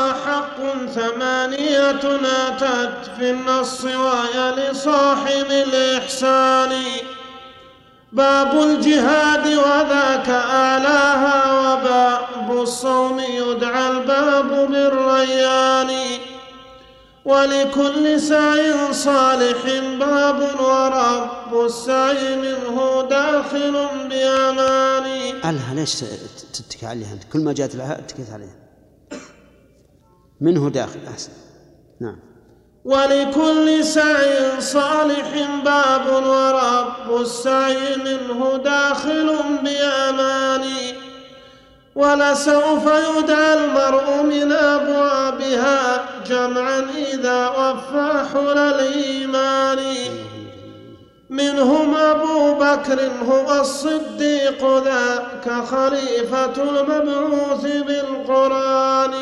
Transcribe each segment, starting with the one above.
حق 8 أتت في النص وهي لصاحب الإحسان. باب الجهاد وذاك أعلاها، وباب الصوم يدعى الباب بالريان. ولكل سعي صالح باب، ورب السعي منه داخل بأمان. ألها ليش تتكي عليها أنت؟ كل ما جاءت لها اتكيت عليها. منه داخل أحسن. نعم. ولكل سعي صالح باب، ورب السعي منه داخل بأمان. ولسوف يدعى المرء من أبوابها جمعا إذا وفى حلل الإيمان. منهم أبو بكر هو الصديق، ذاك خليفة المبعوث بالقرآن.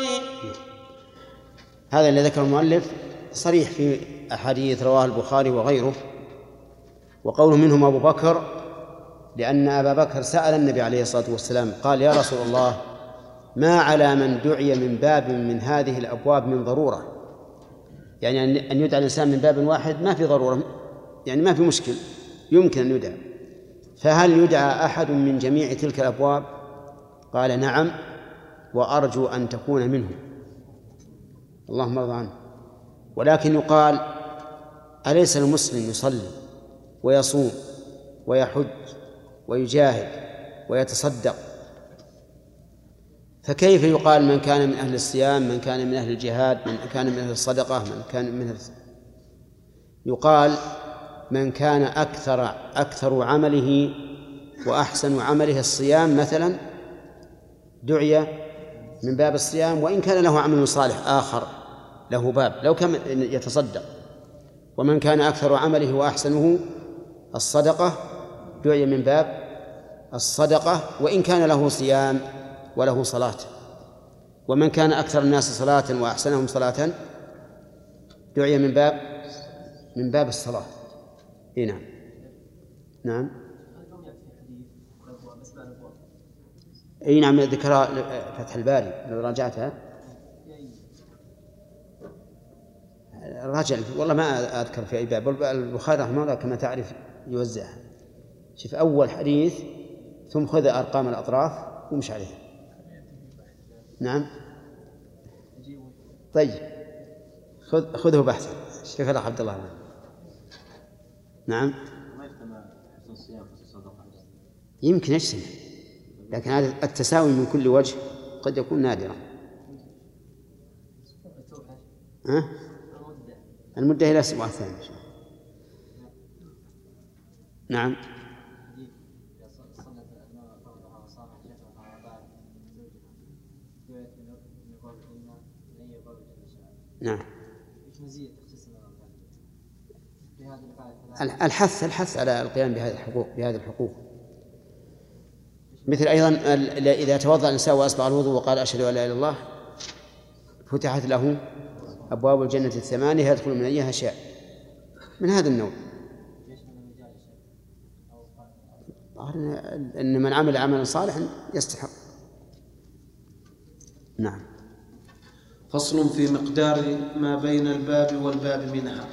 هذا اللي ذكر المؤلف صريح في أحاديث رواه البخاري وغيره. وقوله منهم أبو بكر لأن أبا بكر سأل النبي عليه الصلاة والسلام قال: يا رسول الله، ما على من دعي من باب من هذه الأبواب من ضرورة؟ يعني أن يدعى الإنسان من باب واحد ما في ضرورة، يعني ما في مشكل، يمكن أن يدعى. فهل يدعى أحد من جميع تلك الأبواب؟ قال: نعم، وأرجو أن تكون منهم، اللهم ارض عنه. ولكن يقال: أليس المسلم يصلي ويصوم ويحج ويجاهد ويتصدق؟ فكيف يقال من كان من أهل الصيام، من كان من أهل الجهاد، من كان من أهل الصدقة، من كان من أهل... يقال: من كان أكثر عمله وأحسن عمله الصيام مثلا دعي من باب الصيام، وإن كان له عمل صالح آخر له باب لو كان يتصدق. ومن كان أكثر عمله وأحسنه الصدقة دعي من باب الصدقة، وإن كان له صيام وله صلاة. ومن كان أكثر الناس صلاة وأحسنهم صلاة دعي من باب الصلاة. نعم. نعم. أي نعم، ذكر فتح الباري لو راجعتها. راجع والله ما أذكر في أي باب. البخاري رحمه الله كما تعرف يوزعها. شوف أول حديث ثم خذ أرقام الأطراف ومش عليها. نعم. طيب خذه بحثا. كيف الأخ عبد الله؟ نعم. يمكن يجتمع، لكن هذا التساوي من كل وجه قد يكون نادرا. المدة إلى أسبوع ثاني. نعم. نعم. الحث على القيام بهذه الحقوق. مثل أيضا إذا توضأ الإنسان وأسبغ الوضوء وقال: أشهد أن لا إله إلا الله، فتحت له أبواب الجنة 8 يدخل من أيها شاء، من هذا النوع. إن من عمل عملا صالحا يستحق. نعم. فصل في مقدار ما بين الباب والباب منها.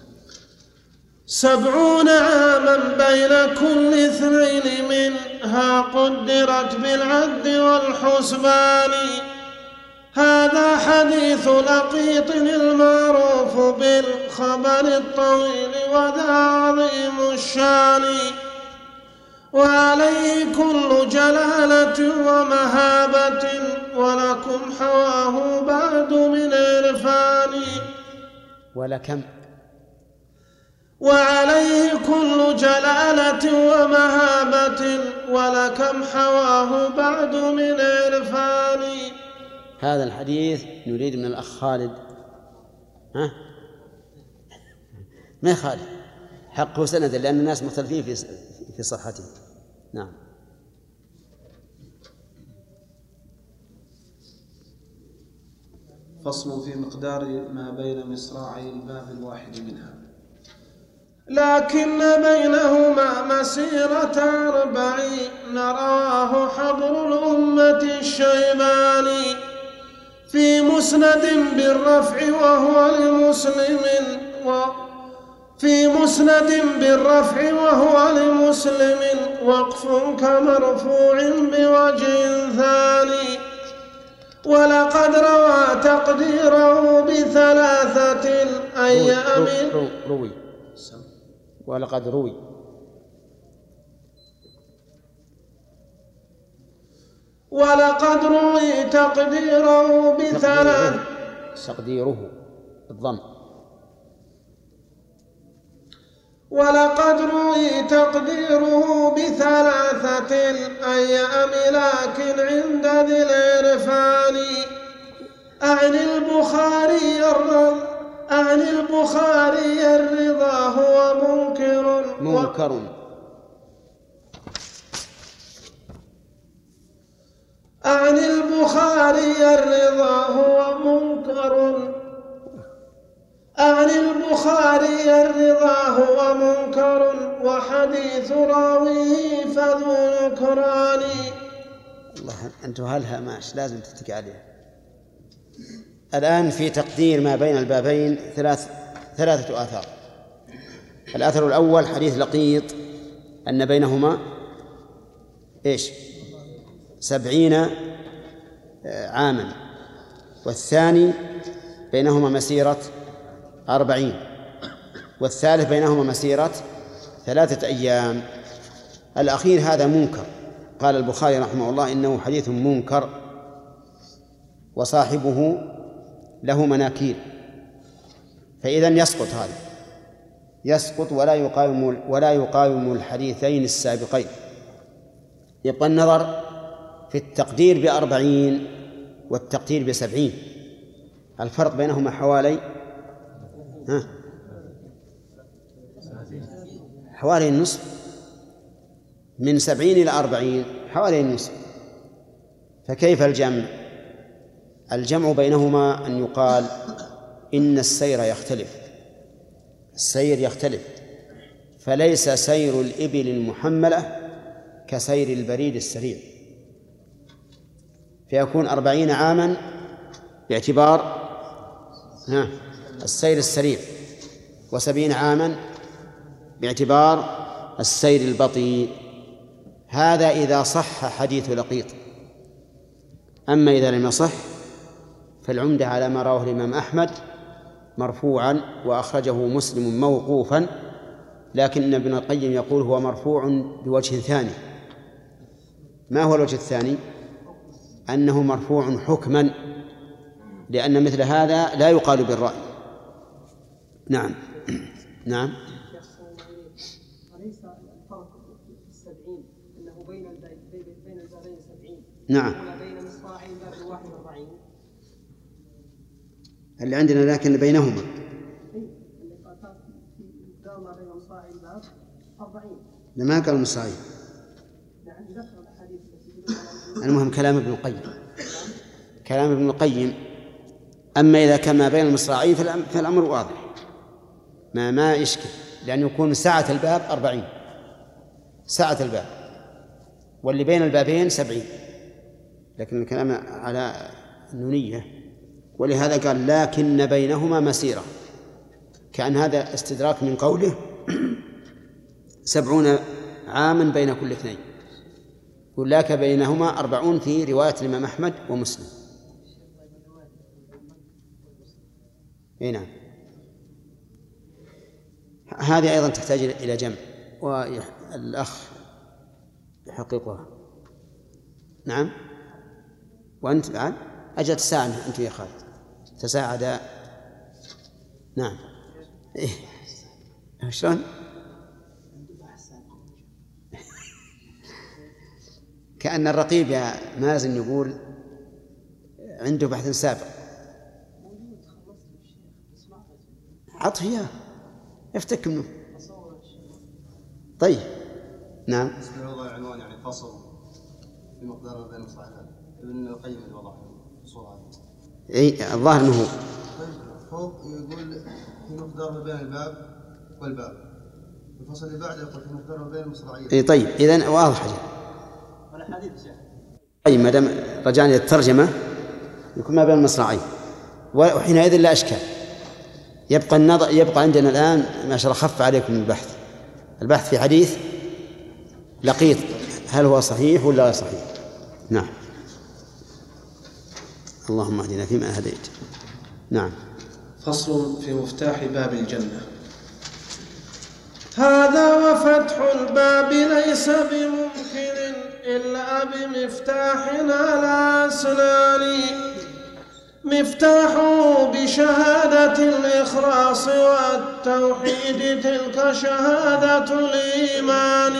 70 عاما بين كل 2 منها، قدرت بالعد والحسبان. هذا حديث لقيط المعروف بالخبر الطويل، وذا عظيم الشان. وعليه كل جلالة ومهابة، ولكم حواه بعد من عرفان. وعليه كل جلالة ومهابة، ولكم حواه بعد من عرفان. هذا الحديث نريد من الأخ خالد. ما خالد حقه سند، لأن الناس مختلفين في صحته. نعم. فصل في مقدار ما بين مصراعي الباب الواحد منها. لكن بينهما مسيرة 40، رواه حبر الأمة الشيباني. في مسند بالرفع وهو لمسلم في مسند بالرفع وهو لمسلم وقف كمرفوع بوجه ثاني. ولقد روى تقديره بثلاثة أيام. روي. ولقد روي. ولقد روي تقديره بثلاثة. تقديره بالضم. ولقد روي تقديره بثلاثة الأيام لكن عند ذي العرفان. أعني البخاري الرضا هو منكر. أعني البخاري الرضا هو منكر. وحديث راويه فذو نكران. الله أنت هلها ماش لازم تتكي عليها. الآن في تقدير ما بين البابين ثلاثة آثار. الآثر الأول حديث لقيط أن بينهما 70 عاما، والثاني بينهما مسيرة 40، والثالث بينهما مسيرة 3 أيام. الأخير هذا منكر، قال البخاري رحمه الله إنه حديث منكر وصاحبه له مناكير، فإذن يسقط هذا، يسقط ولا يقاوم الحديثين السابقين. يبقى النظر في التقدير ب40 والتقدير ب70، الفرق بينهما حوالي النصف، من 70 إلى 40 حوالي النصف. فكيف الجمع؟ الجمع بينهما أن يقال إن السير يختلف، فليس سير الإبل المحملة كسير البريد السريع، فيكون 40 عاما باعتبار السير السريع، و70 عاما باعتبار السير البطيء. هذا إذا صح حديث لقيط. أما إذا لم يصح فالعمدة على ما رواه الإمام أحمد مرفوعا وأخرجه مسلم موقوفا، لكن ابن القيم يقول هو مرفوع بوجه ثاني. ما هو الوجه الثاني؟ أنه مرفوع حكما، لأن مثل هذا لا يقال بالرأي. نعم. أليس الفرق في 70 أنه بين البابين 70؟ نعم. بين مصراعي الباب 41 اللي عندنا، لكن بينهما ما بين مصراعي الباب 40. لما قال مصراعي. المهم كلام ابن القيم. أما إذا كان ما بين المصراعين فالأمر واضح، ما يشكل، لأن يكون سعة الباب 40 سعة الباب، واللي بين البابين 70، لكن الكلام على النونية. ولهذا قال لكن بينهما مسيرة، كأن هذا استدراك من قوله 70 عاما بين كل اثنين، ولك بينهما 40 في رواية الإمام أحمد ومسلم. نعم. هذه أيضا تحتاج إلى جمع، والأخ يحققها. نعم. وأنت بعد أجل تساعد أنت يا خالد، تساعد. نعم. شلون؟ كأن الرقيب يا مازن يقول عنده بحث سابق. عطه إياه يفتك منه. طيب. نعم. وضع عنوان يعني فصل في مقدار بين المصطلحات ابن القيم اللي وضع الصورة. الظاهر أنه فوق يقول في مقدار بين الباب والباب، الفصل اللي بعده يقول في مقدار بين المصراعين. طيب إذن واضح. ولا حديث شيخ. طيب ما دام رجعنا للترجمة، يكون ما بين المصراعين، وحينئذ لا إشكال. يبقى عندنا الآن ما شاء الله خف عليكم البحث في حديث لقيط، هل هو صحيح ولا غير صحيح؟ نعم. اللهم اهدنا فيما هديت. نعم. فصل في مفتاح باب الجنة. هذا وفتح الباب ليس بممكن إلا بمفتاحنا على أسنان، مفتاحه بشهادة الإخلاص والتوحيد تلك شهادة الإيمان،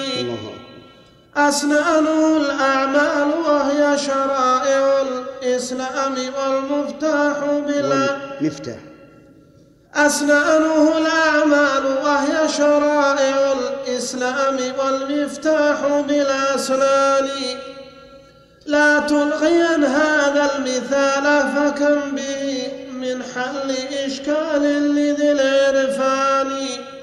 أسنانه الأعمال وهي شرائع الإسلام والمفتاح أسنانه الأعمال وهي شرائع الإسلام والمفتاح بالأسنان، لا تلغين هذا المثال فكم به من حل إشكال لذي العرفان.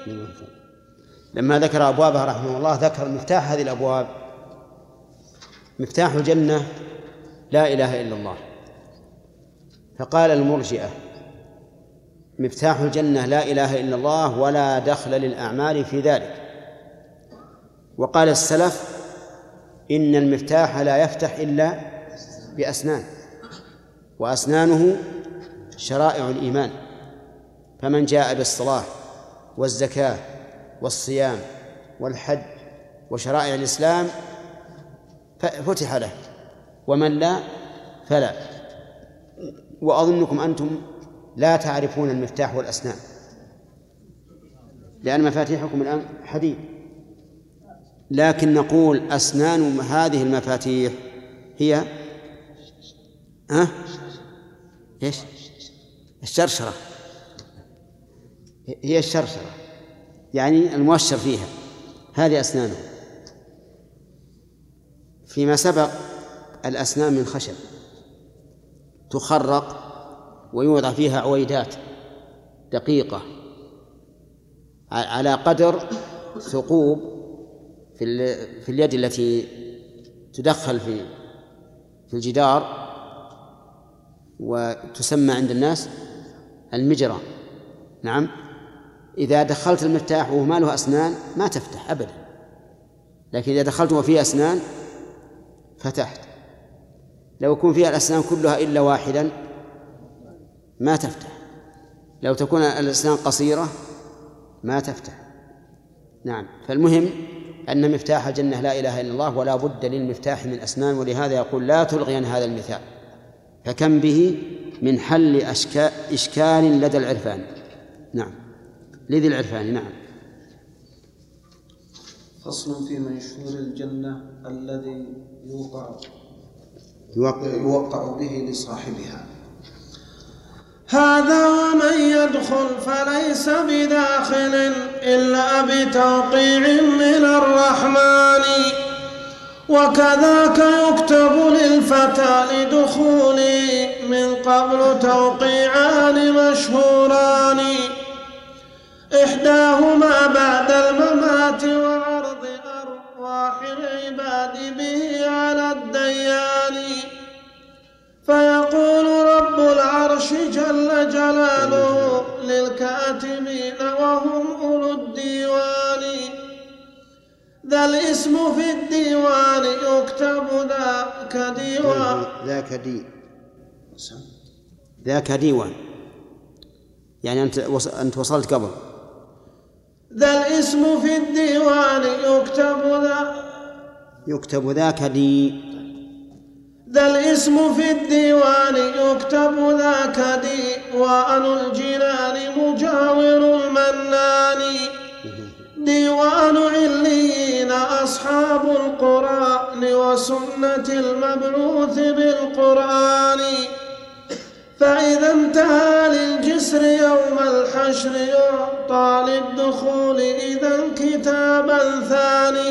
لما ذكر أبوابها رحمه الله ذكر مفتاح هذه الأبواب. مفتاح الجنة لا إله إلا الله، فقال المرجئة مفتاح الجنة لا إله إلا الله ولا دخل للأعمال في ذلك. وقال السلف إن المفتاح لا يفتح إلا بأسنان، وأسنانه شرائع الإيمان، فمن جاء بالصلاة والزكاة والصيام والحج وشرائع الإسلام فتح له، ومن لا فلا. وأظنكم أنتم لا تعرفون المفتاح والأسنان، لأن مفاتيحكم الآن حديد، لكن نقول أسنان هذه المفاتيح هي إيش؟ الشرشرة، هي الشرشرة يعني المؤشر فيها، هذه أسنانه. فيما سبق الأسنان من خشب تخرق ويوضع فيها عويدات دقيقة على قدر ثقوب في اليد التي تدخل في الجدار، وتسمى عند الناس المجرى. نعم. إذا دخلت المفتاح وهو ما له أسنان ما تفتح أبدا، لكن إذا دخلت وفيه أسنان فتحت. لو يكون فيها الأسنان كلها إلا واحدا ما تفتح، لو تكون الأسنان قصيرة ما تفتح. نعم. فالمهم أن مفتاح الجنة لا إله إلا الله، ولا بد للمفتاح من أسنان، ولهذا يقول لا تلغين هذا المثال فكم به من حل إشكال لدى العرفان. نعم، لذي العرفان. نعم. فصل في منشور الجنة الذي يوقع به لصاحبها. هذا ومن يدخل فليس بداخل إلا بتوقيع من الرحمن، وكذاك يكتب للفتى لدخوله من قبل توقيعان مشهوران، إحداهما بعد الممات وعرض أرواح العباد به على الديان، فيقول رب العرش جل جلاله للكاتبين وهم أولو الديوان، ذا الاسم في الديوان يكتب ذاك ديوان. ذاك ديوان يعني أنت وصلت قبل. ذا الاسم في الديوان يكتب ذاك ذا الاسم في الديوان يكتب ذاك ديوان الجنان مجاور المنان، ديوان عليين أصحاب القرآن وسنة المبعوث بالقرآن، فإذا انتهى للجسر يوم الحشر يعطى للدخول إذا كتابا ثاني،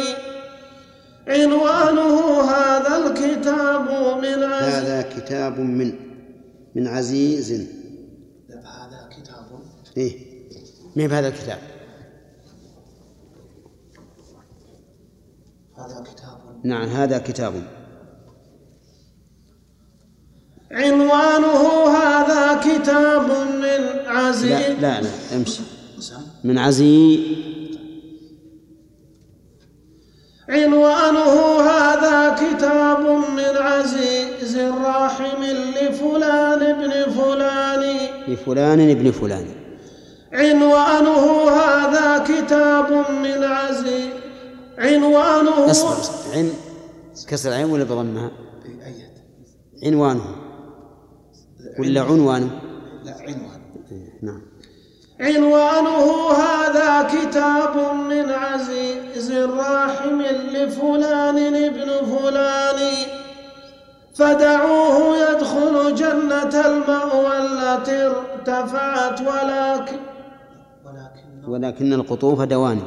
عنوانه هذا الكتاب من عزيز. هذا كتاب من عزيز. هذا كتاب من هذا الكتاب. هذا كتاب. نعم، هذا كتاب. عنوانه هذا كتاب من عزيز. لا امشي. من عزيز. عنوانه هذا كتاب من عزيز راحم لفلان ابن فلان. لفلان ابن فلان. عنوانه هذا كتاب من عزيز. عنوانه عن كسر العين ولا بضمها؟ عنوانه ولا عنوانه؟ لا عنوان. نعم. عنوانه هذا كتاب من عزيز راحم لفلان ابن فلان. فدعوه يدخل جنة المأوى التي ارتفعت ولكن القطوف دواني.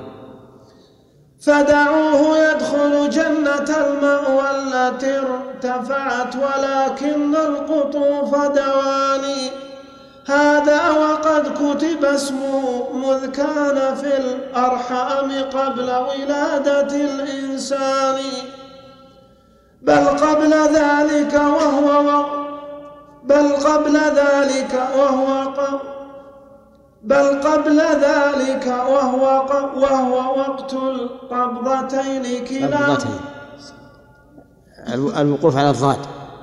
فدعوه يدخل جنة المأوى التي ارتفعت ولكن القطوف دواني. هذا وقد كتب اسمه مذ كان في الأرحام قبل ولادة الإنسان. بل قبل ذلك وهو وقت القبضتين كلا. الوقوف على الضاد.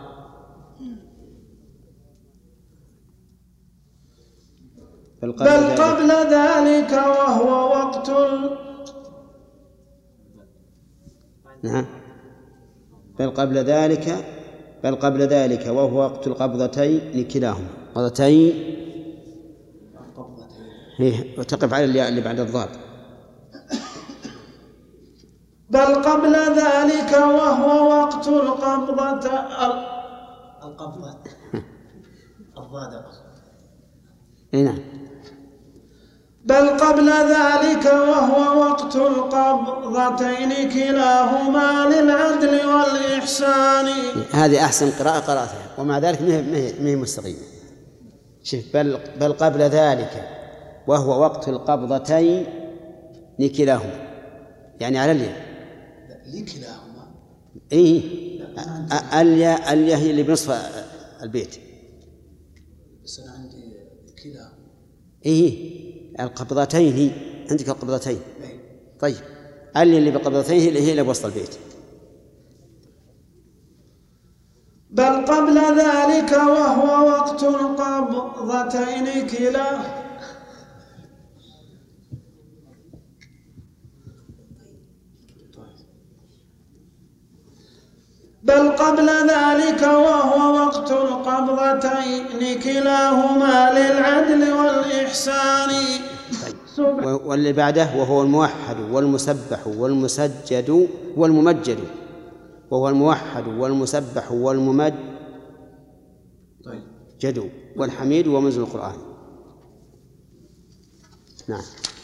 بل قبل ذلك وهو وقت نعم. بل قبل ذلك وهو وقت القبضتين كلاهما. قبضتين وتقف على الياء اللي بعد الضاد. بل قبل ذلك وهو وقت القبضة الضاد. نعم. بل قبل ذلك وهو وقت القبضتين كلاهما للعدل والإحسان. هذه أحسن قراءة قرأتها ومع ذلك ما هي مستقيمة. شوف بل قبل ذلك وهو وقت القبضتين لكلاهما يعني على الياء. لكلاهما. الياء هي اللي بنصف البيت. بس أنا عندي كلاهما. القبضتين هي عندك القبضتين. طيب اللي بقبضتين هي اللي بوسط البيت. بل قبل ذلك وهو وقت القبضتين كلاهما. بل قبل ذلك وهو وقت القبضتين كلاهما للعدل والإحسان. واللي بعده وهو الموحد والمسبح والمسجد والممجد. وهو الموحد والمسبح والممجد والحميد ومنزل القرآن. نعم.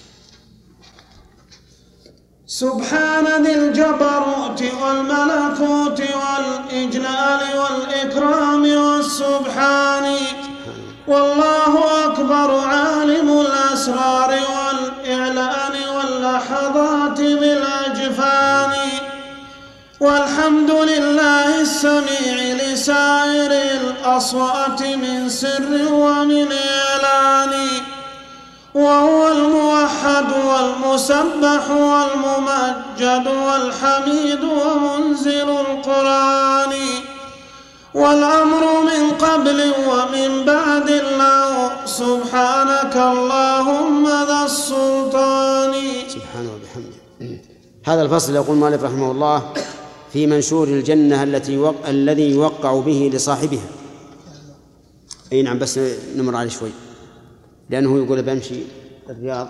سبحان ذي الجبروت والملكوت والإجلال والإكرام والسبحان. والله أكبر عالم الأسرار والإعلان واللحظات بالأجفان. والحمد لله السميع لسائر الأصوات من سر ومن إعلان. وهو الموحد والمسبح والممجد والحميد ومنزل القرآن. والأمر من قبل ومن بعد الله سبحانك اللهم ذا السلطان. سبحانه وبحمده. هذا الفصل يقول مالك رحمه الله في منشور الجنة الذي يوقع به لصاحبها. نعم بس نمر عليه شوي لأنه يقول بمشي الرياض.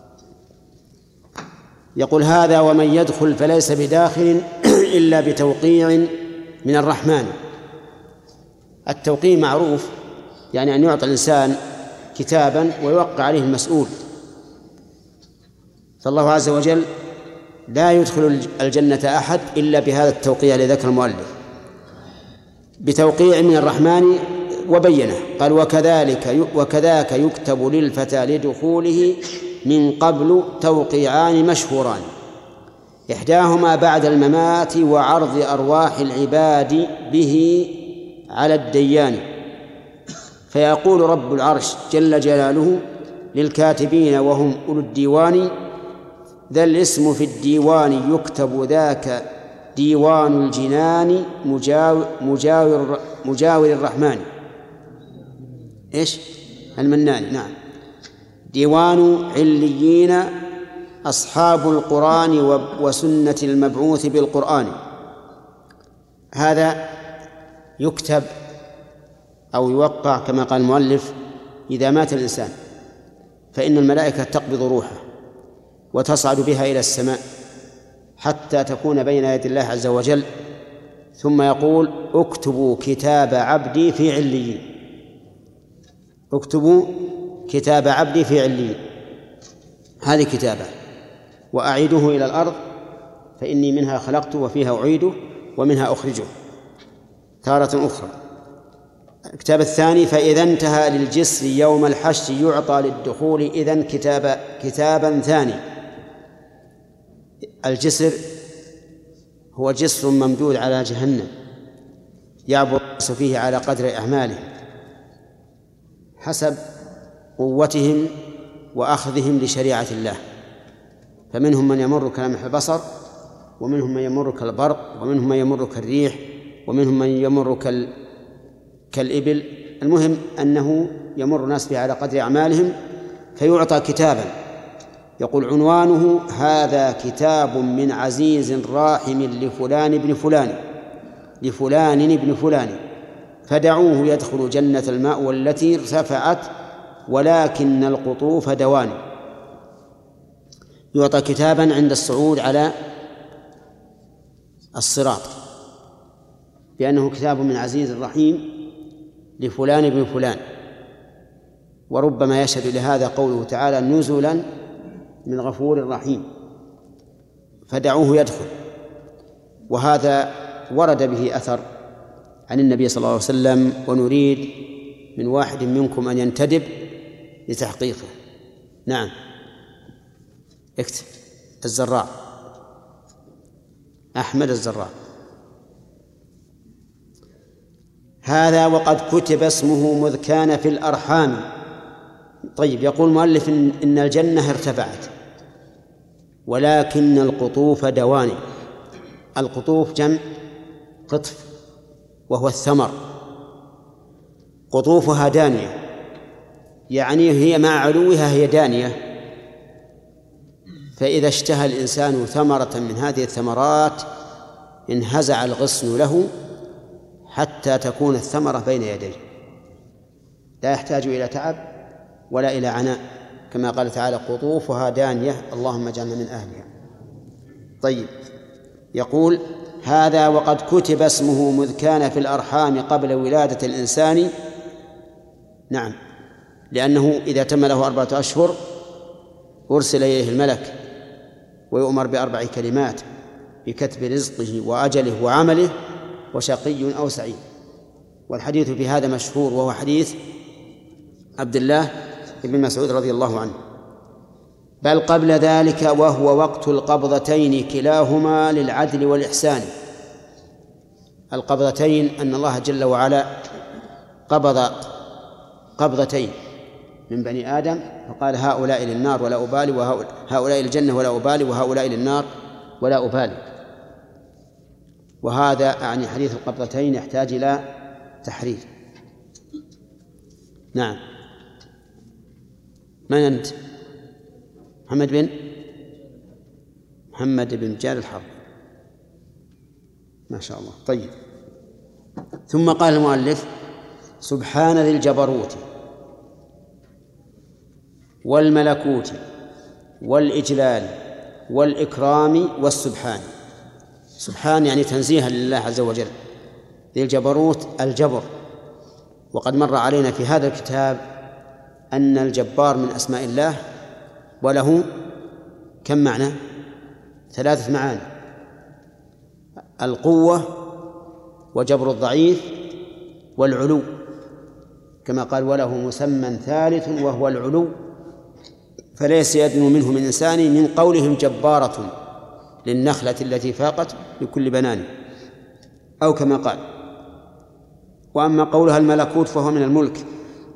يقول هذا ومن يدخل فليس بداخل إلا بتوقيع من الرحمن. التوقيع معروف يعني أن يعطي الإنسان كتابا ويوقع عليه المسؤول. فالله عز وجل لا يدخل الجنة أحد إلا بهذا التوقيع الذي ذكر المؤلف بتوقيع من الرحمن وبينه. قال وكذاك يكتب للفتى لدخوله من قبل توقيعان مشهوران إحداهما بعد الممات وعرض أرواح العباد به على الديان فيقول رب العرش جل جلاله للكاتبين وهم أولو الديوان: ذا الاسم في الديوان يكتب ذاك ديوان الجنان مجاور الرحمن. إيش؟ المنان. نعم. ديوان عليين أصحاب القرآن وسنة المبعوث بالقرآن. هذا يكتب أو يوقع كما قال المؤلف إذا مات الإنسان، فإن الملائكة تقبض روحه وتصعد بها إلى السماء حتى تكون بين يدي الله عز وجل، ثم يقول: اكتبوا كتاب عبدي في عليين. اكتبوا كتاب عبدي في عليين، هذه كتابة، وأعيده إلى الأرض فإني منها خلقته وفيها أعيده ومنها أخرجه تارة أخرى. الكتاب الثاني: فإذا انتهى للجسر يوم الحشر يعطى للدخول إذن كتابا ثاني. الجسر هو جسر ممدود على جهنم يعبر الناس فيه على قدر أعمالهم حسب قوتهم وأخذهم لشريعة الله، فمنهم من يمر كلمح البصر، ومنهم من يمر كالبرق، ومنهم من يمر كالريح، ومنهم من يمر كالإبل. المهم أنه يمر الناس به على قدر أعمالهم، فيعطى كتابا يقول عنوانه: هذا كتاب من عزيز راحم لفلان ابن فلان لفلان ابن فلان فدعوه يدخل جنة الماء والتي ارتفعت ولكن القطوف دوان. يعطى كتابا عند الصعود على الصراط بأنه كتاب من عزيز رحيم لفلان ابن فلان، وربما يشهد لهذا قوله تعالى: نزلا من غفور رحيم فدعوه يدخل. وهذا ورد به أثر عن النبي صلى الله عليه وسلم، ونريد من واحد منكم أن ينتدب لتحقيقه. نعم، اكتب. الزراع، أحمد الزراع. هذا وقد كتب اسمه مذ كان في الأرحام. طيب، يقول المؤلف إن الجنة ارتفعت ولكن القطوف دواني. القطوف جمع قطف وهو الثمر، قطوفها دانية، يعني هي مع علوها هي دانية، فإذا اشتهى الإنسان ثمرة من هذه الثمرات انهزع الغصن له حتى تكون الثمرة بين يديه، لا يحتاج إلى تعب ولا إلى عناء، كما قال تعالى: قطوفها دانية اللهم اجعلنا من أهلها. طيب، يقول: هذا وقد كتب اسمه مذ كان في الأرحام قبل ولادة الإنسان. نعم، لأنه إذا تم له 4 أشهر أرسل إليه الملك ويؤمر ب4 كلمات بكتب رزقه وأجله وعمله وشقي أو سعيد. والحديث في هذا مشهور، وهو حديث عبد الله بن مسعود رضي الله عنه. بل قبل ذلك وهو وقت القبضتين كلاهما للعدل والإحسان. القبضتين أن الله جل وعلا قبض قبضتين من بني آدم فقال: هؤلاء للنار ولا أبالي، وهؤلاء للجنة ولا أبالي، وهؤلاء للنار ولا أبالي. وهذا يعني حديث القبضتين يحتاج إلى تحرير. نعم، من أنت؟ محمد بن جار الحرب، ما شاء الله. طيب، ثم قال المؤلف: سبحان ذي الجبروت والملكوت والإجلال والإكرام والسبحان. سبحان يعني تنزيها لله عز وجل. ذي الجبروت الجبر، وقد مر علينا في هذا الكتاب أن الجبار من أسماء الله، وله كم معنى؟ 3 معاني: القوة وجبر الضعيف والعلو، كما قال: وله مسمى ثالث وهو العلو فليس يدنو منه من إنسان من قولهم جبارة للنخلة التي فاقت بكل بنان، أو كما قال. وأما قولها الملكوت فهو من الملك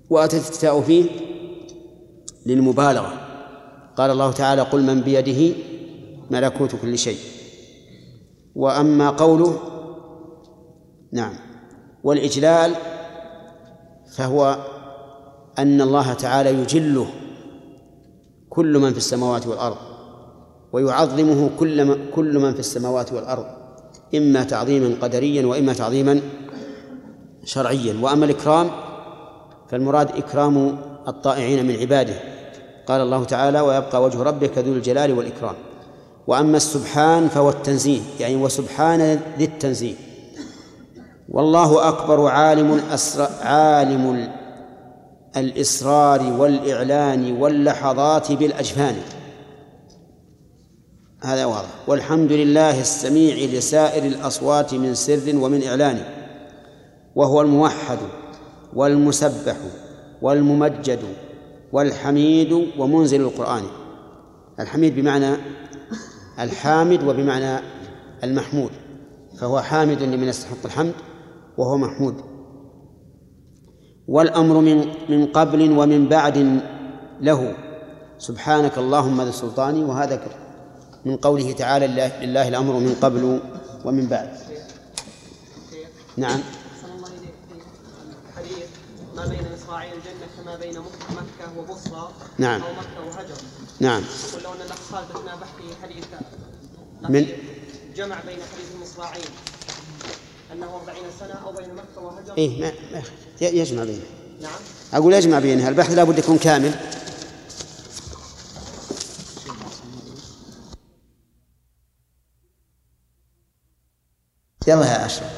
وأتت التاء فيه للمبالغة. قال الله تعالى قل من بيده ملكوت كل شيء. وأما قوله نعم والإجلال فهو أن الله تعالى يجله كل من في السماوات والأرض ويعظمه كل من في السماوات والأرض، إما تعظيما قدريا وإما تعظيما شرعيا. وأما الإكرام فالمراد إكرام الطائعين من عباده، قال الله تعالى ويبقى وجه ربك ذو الجلال والإكرام. وأما السبحان فهو التنزيه، يعني وسبحان ذي التنزيه. والله أكبر عالم الإسرار والإعلان واللحظات بالأجفان، هذا واضح. والحمد لله السميع لسائر الأصوات من سر ومن إعلان، وهو الموحد والمسبح والممجد والحميد ومنزل القرآن. الحميد بمعنى الحامد وبمعنى المحمود، فهو حامد لمن يستحق الحمد وهو محمود. والأمر من قبل ومن بعد له سبحانك اللهم ذي السلطان، وهذا من قوله تعالى لله الأمر من قبل ومن بعد. نعم. صلى الله عليه في الحديث ما بين مصراعي الجنة كما بين مكة وبصرى نعم. أو مكة وهجر. نعم. ولو أن الأخ خالد أثناء بحثه حديث من جمع بين حديث المصراعين أنه 40 سنة أو بين مكة وهجر. إيه ما يجمع بينها. نعم. أقول يجمع بينها، البحث لا بد يكون كامل. يلا يا أشرف.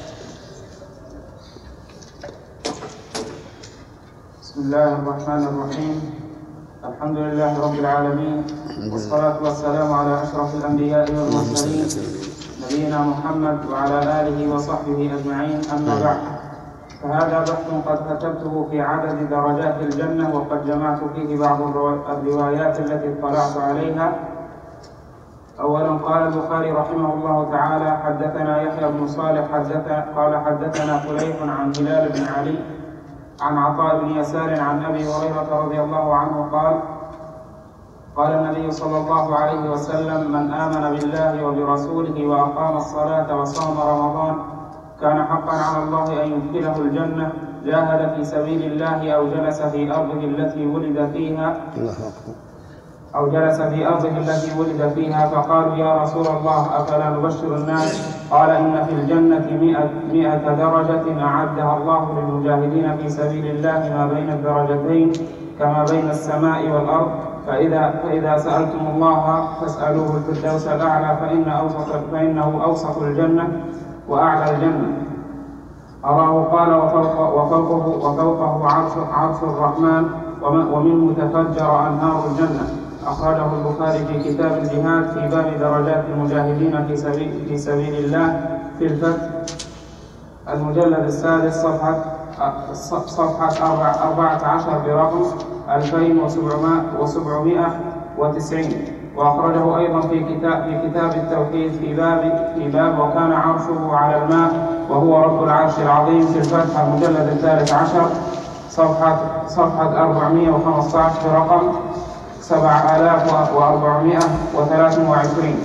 بسم الله الرحمن الرحيم. الحمد لله رب العالمين، والصلاة والسلام على أشرف الأنبياء والمرسلين نبينا محمد وعلى آله وصحبه أجمعين. أما بعد، فهذا بحث قد كتبته في عدد درجات الجنة، وقد جمعت فيه بعض الروايات التي اطلعت عليها. أولا قال البخاري رحمه الله تعالى حدثنا يحيى بن صالح قال حدثنا فليح عن هلال بن علي عن عطاء بن يسار عن أبي هريرة رضي الله عنه قال النبي صلى الله عليه وسلم من آمن بالله وبرسوله وأقام الصلاة وصام رمضان كان حقا على الله أن يدخله الجنة، جاهد في سبيل الله أو جلس في أرضه التي ولد فيها فقالوا يا رسول الله أفلا نبشر الناس؟ قال إن في الجنة 100 درجة أعدها الله للمجاهدين في سبيل الله ما بين الدرجتين كما بين السماء والأرض، فإذا سألتم الله فاسألوه الفردوس الأعلى فإنه أوسط الجنة وأعلى الجنة. أراه قال وفوقه عرش الرحمن ومنه تفجر أنهار الجنة. أخرجه البخاري في كتاب الجهاد في باب درجات المجاهدين في سبيل الله في الفتح المجلد السادس صفحة 14 برقم 2790. وأخرجه أيضا في كتاب التوحيد في باب وكان عرشه على الماء وهو رب العرش العظيم في الفتح المجلد الثالث عشر صفحة 415 برقم 7423.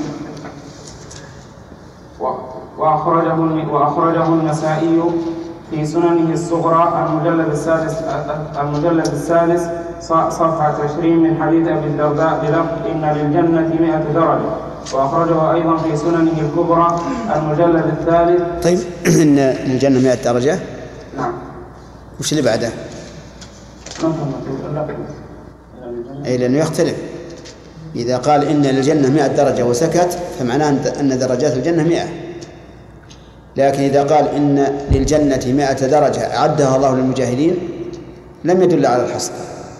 وأخرجه النسائي في سننه الصغرى المجلد السادس صفحة 20 من حديث أبي الدرداء بلفظ إن للجنة 100 درجة. وأخرجه أيضا في سننه الكبرى المجلد الثالث. طيب إن الجنة 100 درجة؟ نعم. وش اللي بعده؟ أي لأنه يختلف. إذا قال إن للجنة 100 درجة وسكت فمعناه أن درجات الجنة 100، لكن إذا قال إن للجنة 100 درجة أعدها الله للمجاهدين لم يدل على الحصر.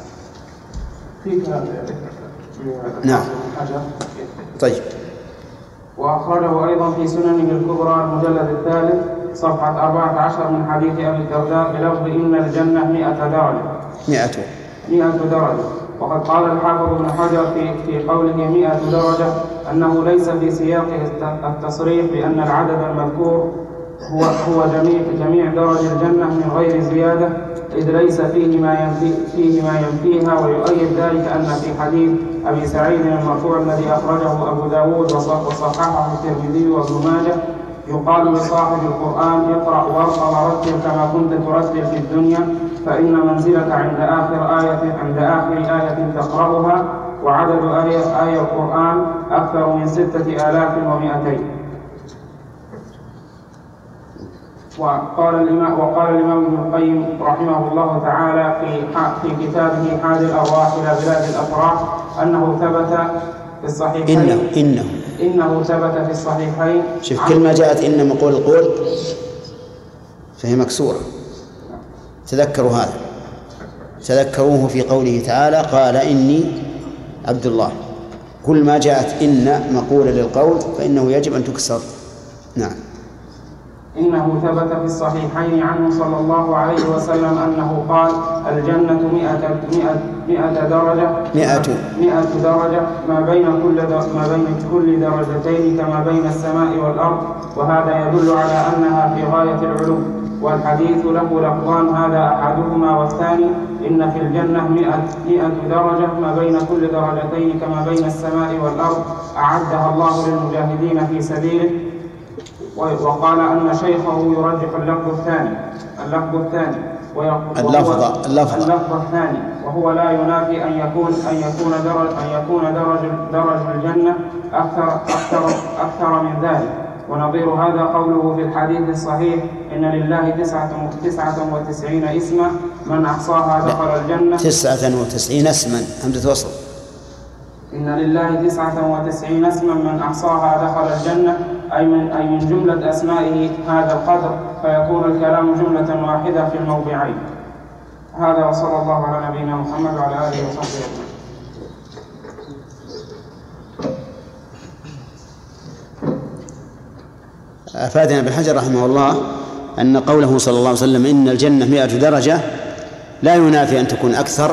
نعم. طيب. وأخرجه أيضا في سننه الكبرى المجلد الثالث صفحة 14 من حديث أبي الدرداء بلفظ إن الجنة 100 درجة. 100 درجة. وقد قال الحافظ ابن حجر في قوله 100 درجة أنه ليس في سياق التصريح بأن العدد المذكور هو جميع درج الجنة من غير زيادة، إذ ليس فيه ما ينفيها. ويؤيد ذلك أن في حديث أبي سعيد المرفوع الذي أخرجه أبو داود وصححه الترمذي وابن ماجه يقال لصاحب القرآن: اقرأ وارقى ورتل كما كنت ترتل في الدنيا، فإن منزلك عند آخر آية تقرأها، وعدد آية القرآن أكثر من 6200. وقال الإمام ابن القيم رحمه الله تعالى في كتابه حاد الأرواح إلى بلاد الأفراح أنه ثبت في الصحيحين إنه ثبت في الصحيحين. شوف كلمة جاءت إن مقول القول فهي مكسورة، تذكروا هذا، تذكروه في قوله تعالى: قال إني عبد الله. كل ما جاءت إن مقولة للقول فإنه يجب أن تكسر. نعم. إنه ثبت في الصحيحين عنه صلى الله عليه وسلم أنه قال: الجنة 100 درجة ما بين كل درجتين كما بين السماء والأرض، وهذا يدل على أنها في غاية العلو. والحديث له لفظان: هذا أحدهما، والثاني إن في الجنة 100 درجة ما بين كل درجتين كما بين السماء والأرض أعدها الله للمجاهدين في سبيله. وقال أن شيخه يرجح اللفظ الثاني وهو لا ينافي أن يكون درج الجنة أكثر من ذلك. ونظير هذا قوله في الحديث الصحيح: إن لله 99 اسما من أحصاها دخل الجنة. 99 اسما همزة وصل. إن لله 99 اسما من أحصاها دخل الجنة، أي من جملة أسمائه هذا القدر، فيكون الكلام جملة واحدة في الموضعين. هذا وصلى الله على نبينا محمد وعلى آله وصحبه أجمعين. أفادنا ابن حجر رحمه الله أن قوله صلى الله عليه وسلم إن الجنة 100 درجة لا ينافي أن تكون أكثر،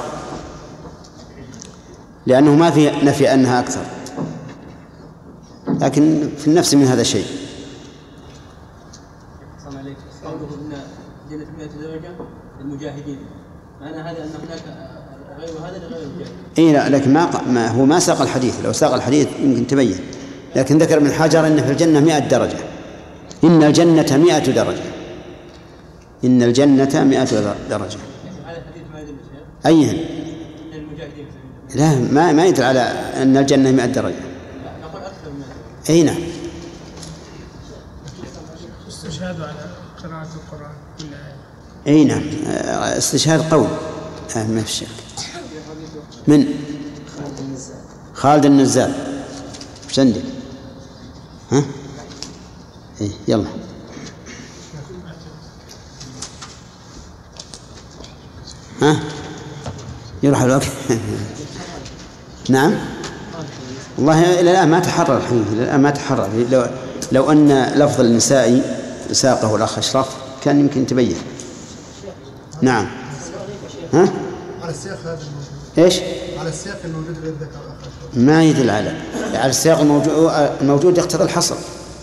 لأنه ما في نفي أنها أكثر، لكن في النفس من هذا الشيء. صلى عليك قوله إن جنة 100 درجة للمجاهدين، معنى هذا أن هناك غير هذا لغير المجاهدين. إيه لا، لكن هو ما ساق الحديث، لو ساق الحديث يمكن تبين، لكن ذكر ابن حجر إن في الجنة 100 درجة. إن الجنة 100 درجة. إن الجنة 100 درجة. هذا الحديث ما يدل شيء. أيهن؟ للمجاهدين. لا ما يدل على أن الجنة 100 درجة. نقول أكثر من هذا. أي نعم. استشهاد على قراءة القرآن كل آية. أي نعم، استشهاد قول ما في شك. من خالد النزال. وش عندك؟ ها؟ إيه يلا. ها؟ يروح الوقت. نعم. والله إلى الآن ما تحرر الحديث، إلى الآن ما تحرر. لو أن لفظ النسائي ساقه الأخ أشرف كان يمكن تبين. نعم. ها؟ على السياق هذا إيش؟ على السياق الموجود غير ذكر الأخ أشرف. ما يدل على السياق الموجود يقتضي الحصر.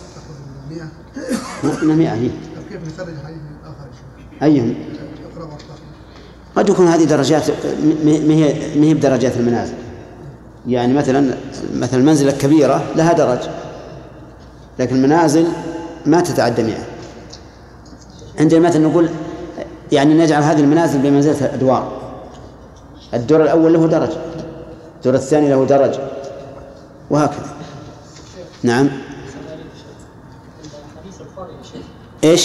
100 هي. كيف نخرج حديث آخر؟ أيهم؟ قد يكون هذه درجات ما هي بدرجات المنازل. يعني مثلا المنزلة الكبيرة لها درج، لكن المنازل ما تتعدى 100. عندما مثلا نقول يعني نجعل هذه المنازل بمنزلة الأدوار، الدور الأول له درجة، الدور الثاني له درجة، وهكذا. نعم. إيش؟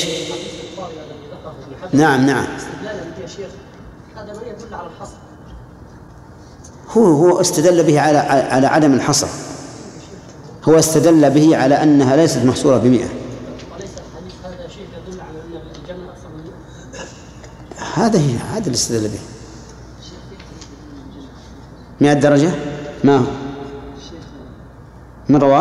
نعم. هذا ما يدل على الحصر. هو استدل به على عدم الحصر. هو استدل به على أنها ليست محصورة ب100. وليس الحديث هذا شيء يدل على أن الجنة أكثر من 100. هذا اللي استدل به. 100 درجة ما هو من رواه؟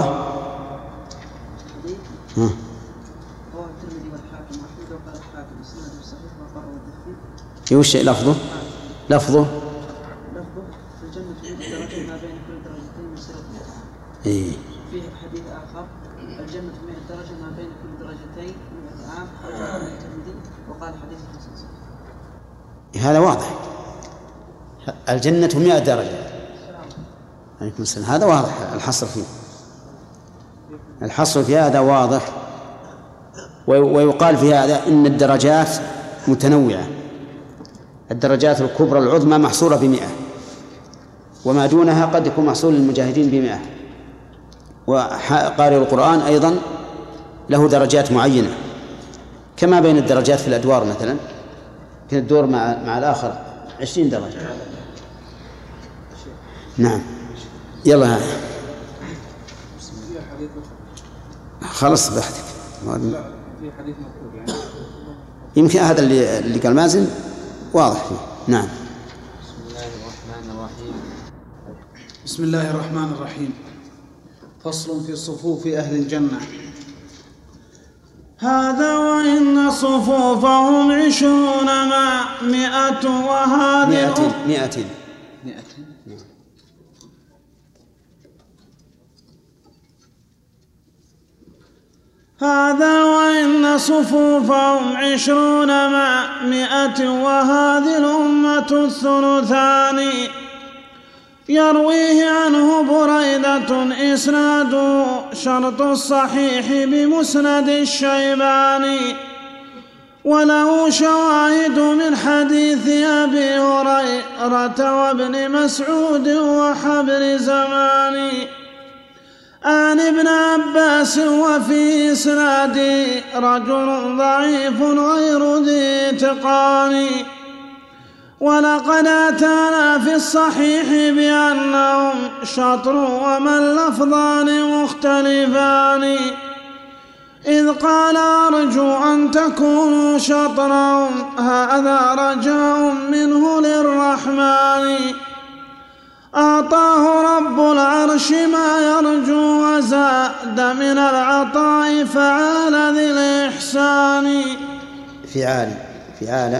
رواه الترمذي والحاكم وأحمد وقال الحاكم إسناده صحيح وقرأه التخفيف. يوش لفظه في الجنة 100 درجة ما بين كل درجتين من سيرة. إيه. فيه حديث آخر الجنة 100 درجة ما بين كل درجتين 100 عام وجاء الترمذي وقال حديث حسن صحيح. هذا واضح، الجنة 100 درجة. عليكم السلام. هذا واضح الحصر فيه، الحصر في هذا واضح. ويقال في هذا إن الدرجات متنوعة، الدرجات الكبرى العظمى محصورة ب100، وما دونها قد يكون محصور للمجاهدين ب100. وقارئ القرآن أيضا له درجات معينة، كما بين الدرجات في الأدوار مثلا، كان الدور مع الآخر 20 درجة. نعم. يلا خلص بحثك. في حديث مكتوب يعني يمكن هذا اللي قال مازن واضح فيه. نعم. بسم الله الرحمن الرحيم. فصل في صفوف أهل الجنة. هذا وإن صفوفهم 20 مع 100 وهذه 100. هذا وإن صفوفهم 20 مع 100 وهذه الأمة الثلثان. يرويه عنه بريدة إسناده شرط الصحيح بمسند الشيباني، وله شواهد من حديث أبي هريرة وابن مسعود وحبر زماني عن ابن عباس، وفي إسناده رجل ضعيف غير ذي اتقان. ولقد أتانا في الصحيح بأنهم شطر وما اللفظان مختلفان، إذ قال أرجو أن تكونوا شطرا هذا رجاء منه للرحمن. أعطاه رب العرش ما يرجو وزاد من العطاء فعال ذي الإحسان. فعال.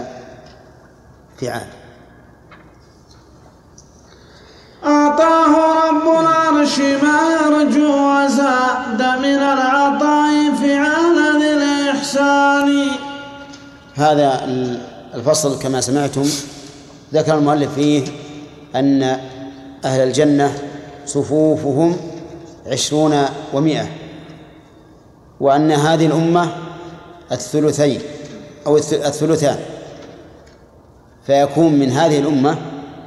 أعطاه رب العرش ما يرجو وزاد من العطاء فعال ذي الإحسان. هذا الفصل كما سمعتم ذكر المؤلف فيه أن أهل الجنة صفوفهم 20 و100، وأن هذه الأمة الثلثين أو الثلثان، فيكون من هذه الأمة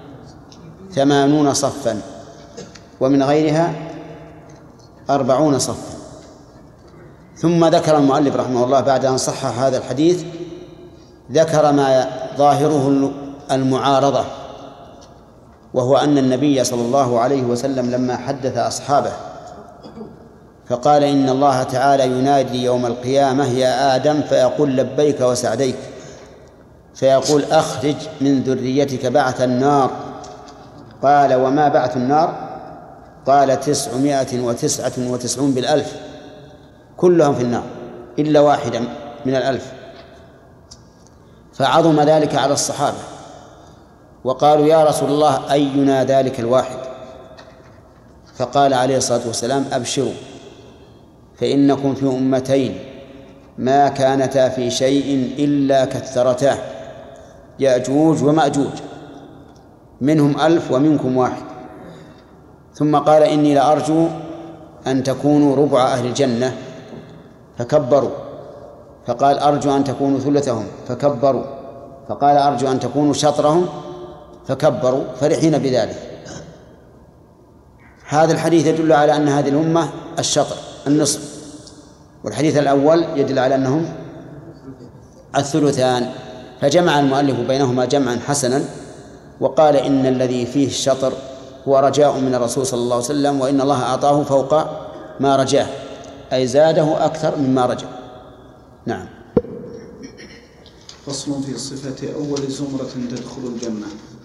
80 صفا، ومن غيرها 40 صفا. ثم ذكر المؤلف رحمه الله بعد أن صحح هذا الحديث ذكر ما ظاهره المعارضة، وهو أن النبي صلى الله عليه وسلم لما حدث أصحابه فقال إن الله تعالى ينادي يوم القيامة يا آدم فيقول لبيك وسعديك، فيقول أخرج من ذريتك بعث النار. قال وما بعث النار؟ قال 999 بالألف، كلهم في النار إلا واحدا من الألف. فعظم ذلك على الصحابة وقالوا يا رسول الله أينا ذلك الواحد؟ فقال عليه الصلاة والسلام أبشروا فإنكم في أمتين ما كانتا في شيء إلا كثرتاه، يأجوج ومأجوج، منهم 1000 ومنكم واحد. ثم قال إني لأرجو أن تكونوا ربع أهل الجنة، فكبروا. فقال أرجو أن تكونوا ثلثهم، فكبروا. فقال أرجو أن تكونوا شطرهم، فكبروا فرحين بذلك. هذا الحديث يدل على أن هذه الأمة الشطر النصف، والحديث الأول يدل على أنهم الثلثان، فجمع المؤلف بينهما جمعا حسنا، وقال إن الذي فيه الشطر هو رجاء من الرسول صلى الله عليه وسلم، وإن الله أعطاه فوق ما رجاه، أي زاده أكثر مما رجا. نعم. فصل في صفة أول زمرة تدخل الجنة.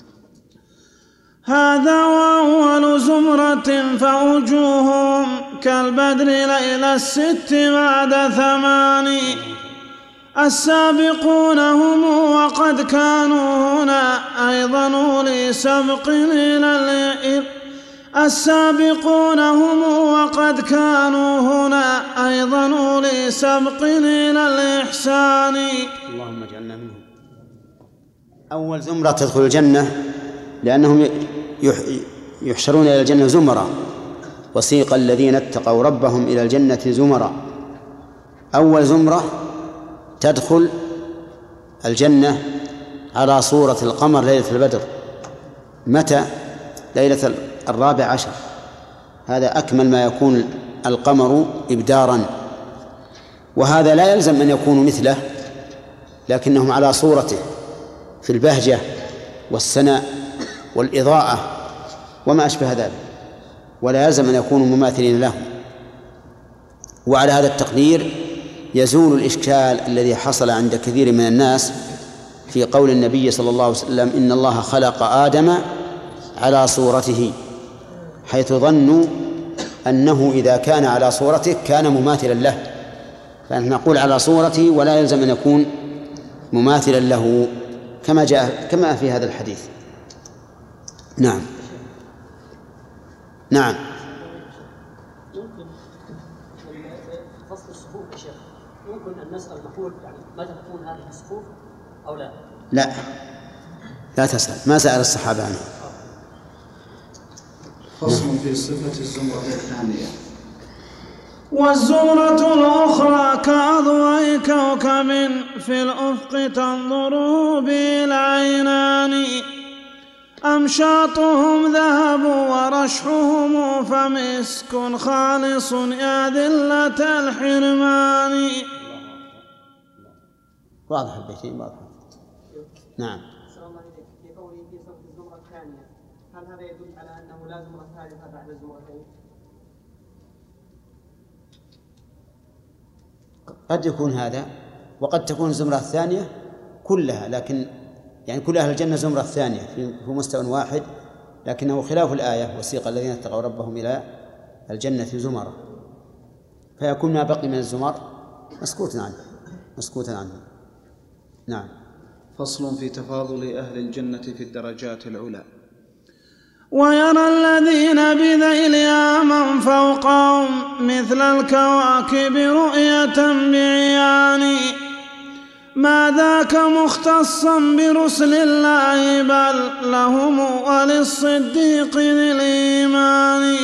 هذا وأول زمرة فوجوههم كالبدر ليلة 6 بعد 8. السابقون هم وقد كانوا هنا أيضا أولي سبق إلى السابقون هم وقد كانوا هنا أيضا أولي سبق إلى الإحسان. اللهم اجعلنا منهم. أول زمرة تدخل الجنة لأنهم يحشرون إلى الجنة زمرا، وسيق الذين اتقوا ربهم إلى الجنة زمرا. أول زمرة تدخل الجنة على صورة القمر ليلة البدر. متى؟ ليلة 14، هذا أكمل ما يكون القمر إبدارا، وهذا لا يلزم أن يكونوا مثله، لكنهم على صورته في البهجة والسناء والإضاءة وما أشبه ذلك، ولا يلزم أن يكونوا مماثلين له. وعلى هذا التقدير يزول الإشكال الذي حصل عند كثير من الناس في قول النبي صلى الله عليه وسلم إن الله خلق آدم على صورته، حيث ظنوا أنه إذا كان على صورته كان مماثلا له، فنحن نقول على صورته ولا يلزم أن يكون مماثلا له كما في هذا الحديث. نعم. نعم. ممكن فصل الصفوف يا شيخ، ممكن أن نسأل نقول يعني متى تكون هذه الصفوف أو لا؟ لا تسأل، ما سأل الصحابة عنه. فصل في صفة الزمرة الثانية. والزمرة الأخرى كأضواء كوكب في الأفق تنظر به العينان، أمشاطهم ذهب ورشحهم فمسك خالص يا ذلة الحرمان. واضح البيتين واضح. نعم. في قوله في صفة الزمرة الثانية، هل هذا يدل على أنه لا زمرة ثالثة بعد الزمرتين؟ قد يكون هذا، وقد تكون الزمرة الثانية كلها، لكن يعني كل أهل الجنة زمرة الثانية في مستوى واحد، لكنه خلاف الآية وسيق الذين اتقوا ربهم إلى الجنة زمرة، فيكون ما بقي من الزمر مسكوتا عنه. نعم. فصل في تفاضل أهل الجنة في الدرجات العلى. ويرى الذين بذيلها من فوقهم مثل الكواكب رؤية بعيان، ما ذاك مختصا برسل الله بل لهم وللصديق ذي الإيمان.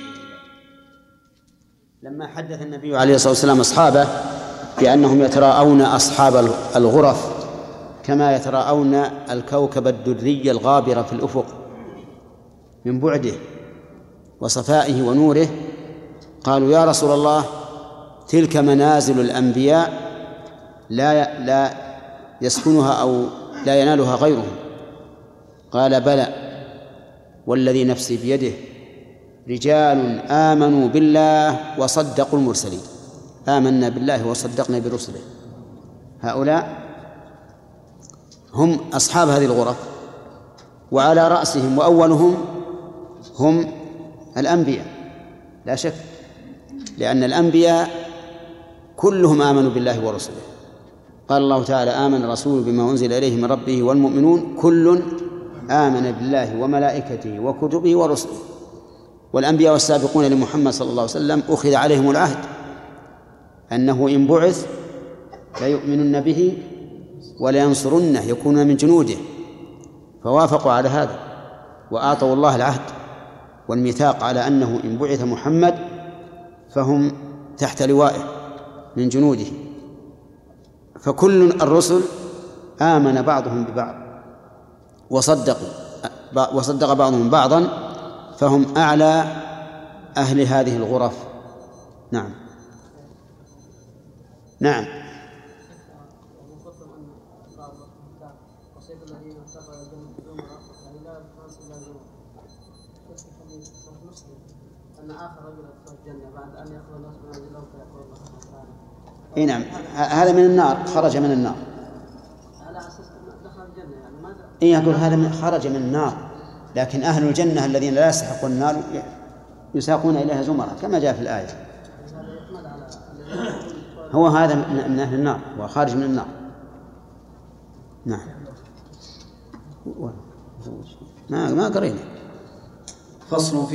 لما حدث النبي عليه الصلاة والسلام أصحابه بأنهم يتراءون أصحاب الغرف كما يتراءون الكوكب الدري الغابر في الأفق من بعده وصفائه ونوره، قالوا يا رسول الله تلك منازل الأنبياء لا يسكنها أو لا ينالها غيرهم. قال بلى والذي نفسي بيده رجال آمنوا بالله وصدقوا المرسلين. آمنا بالله وصدقنا برسله، هؤلاء هم أصحاب هذه الغرف، وعلى رأسهم وأولهم هم الأنبياء لا شك، لأن الأنبياء كلهم آمنوا بالله ورسله. قال الله تعالى آمن الرسول بما أنزل إليه من ربه والمؤمنون كل آمن بالله وملائكته وكتبه ورسله. والأنبياء والسابقون لمحمد صلى الله عليه وسلم أخذ عليهم العهد أنه إن بعث ليؤمنن به ولينصرنه، يكونون من جنوده، فوافقوا على هذا وآتوا الله العهد والميثاق على أنه إن بعث محمد فهم تحت لوائه من جنوده. فكل الرسل آمن بعضهم ببعض وصدق بعضهم بعضا، فهم أعلى أهل هذه الغرف. نعم. نعم. اي نعم، هذا من النار، خرج من النار. اي يقول هذا خرج من النار، لكن أهل الجنة الذين لا يستحقون النار يساقون إليها زمرا كما جاء في الآية. هو هذا من أهل النار وخارج من النار. نعم. ما قرينا فصل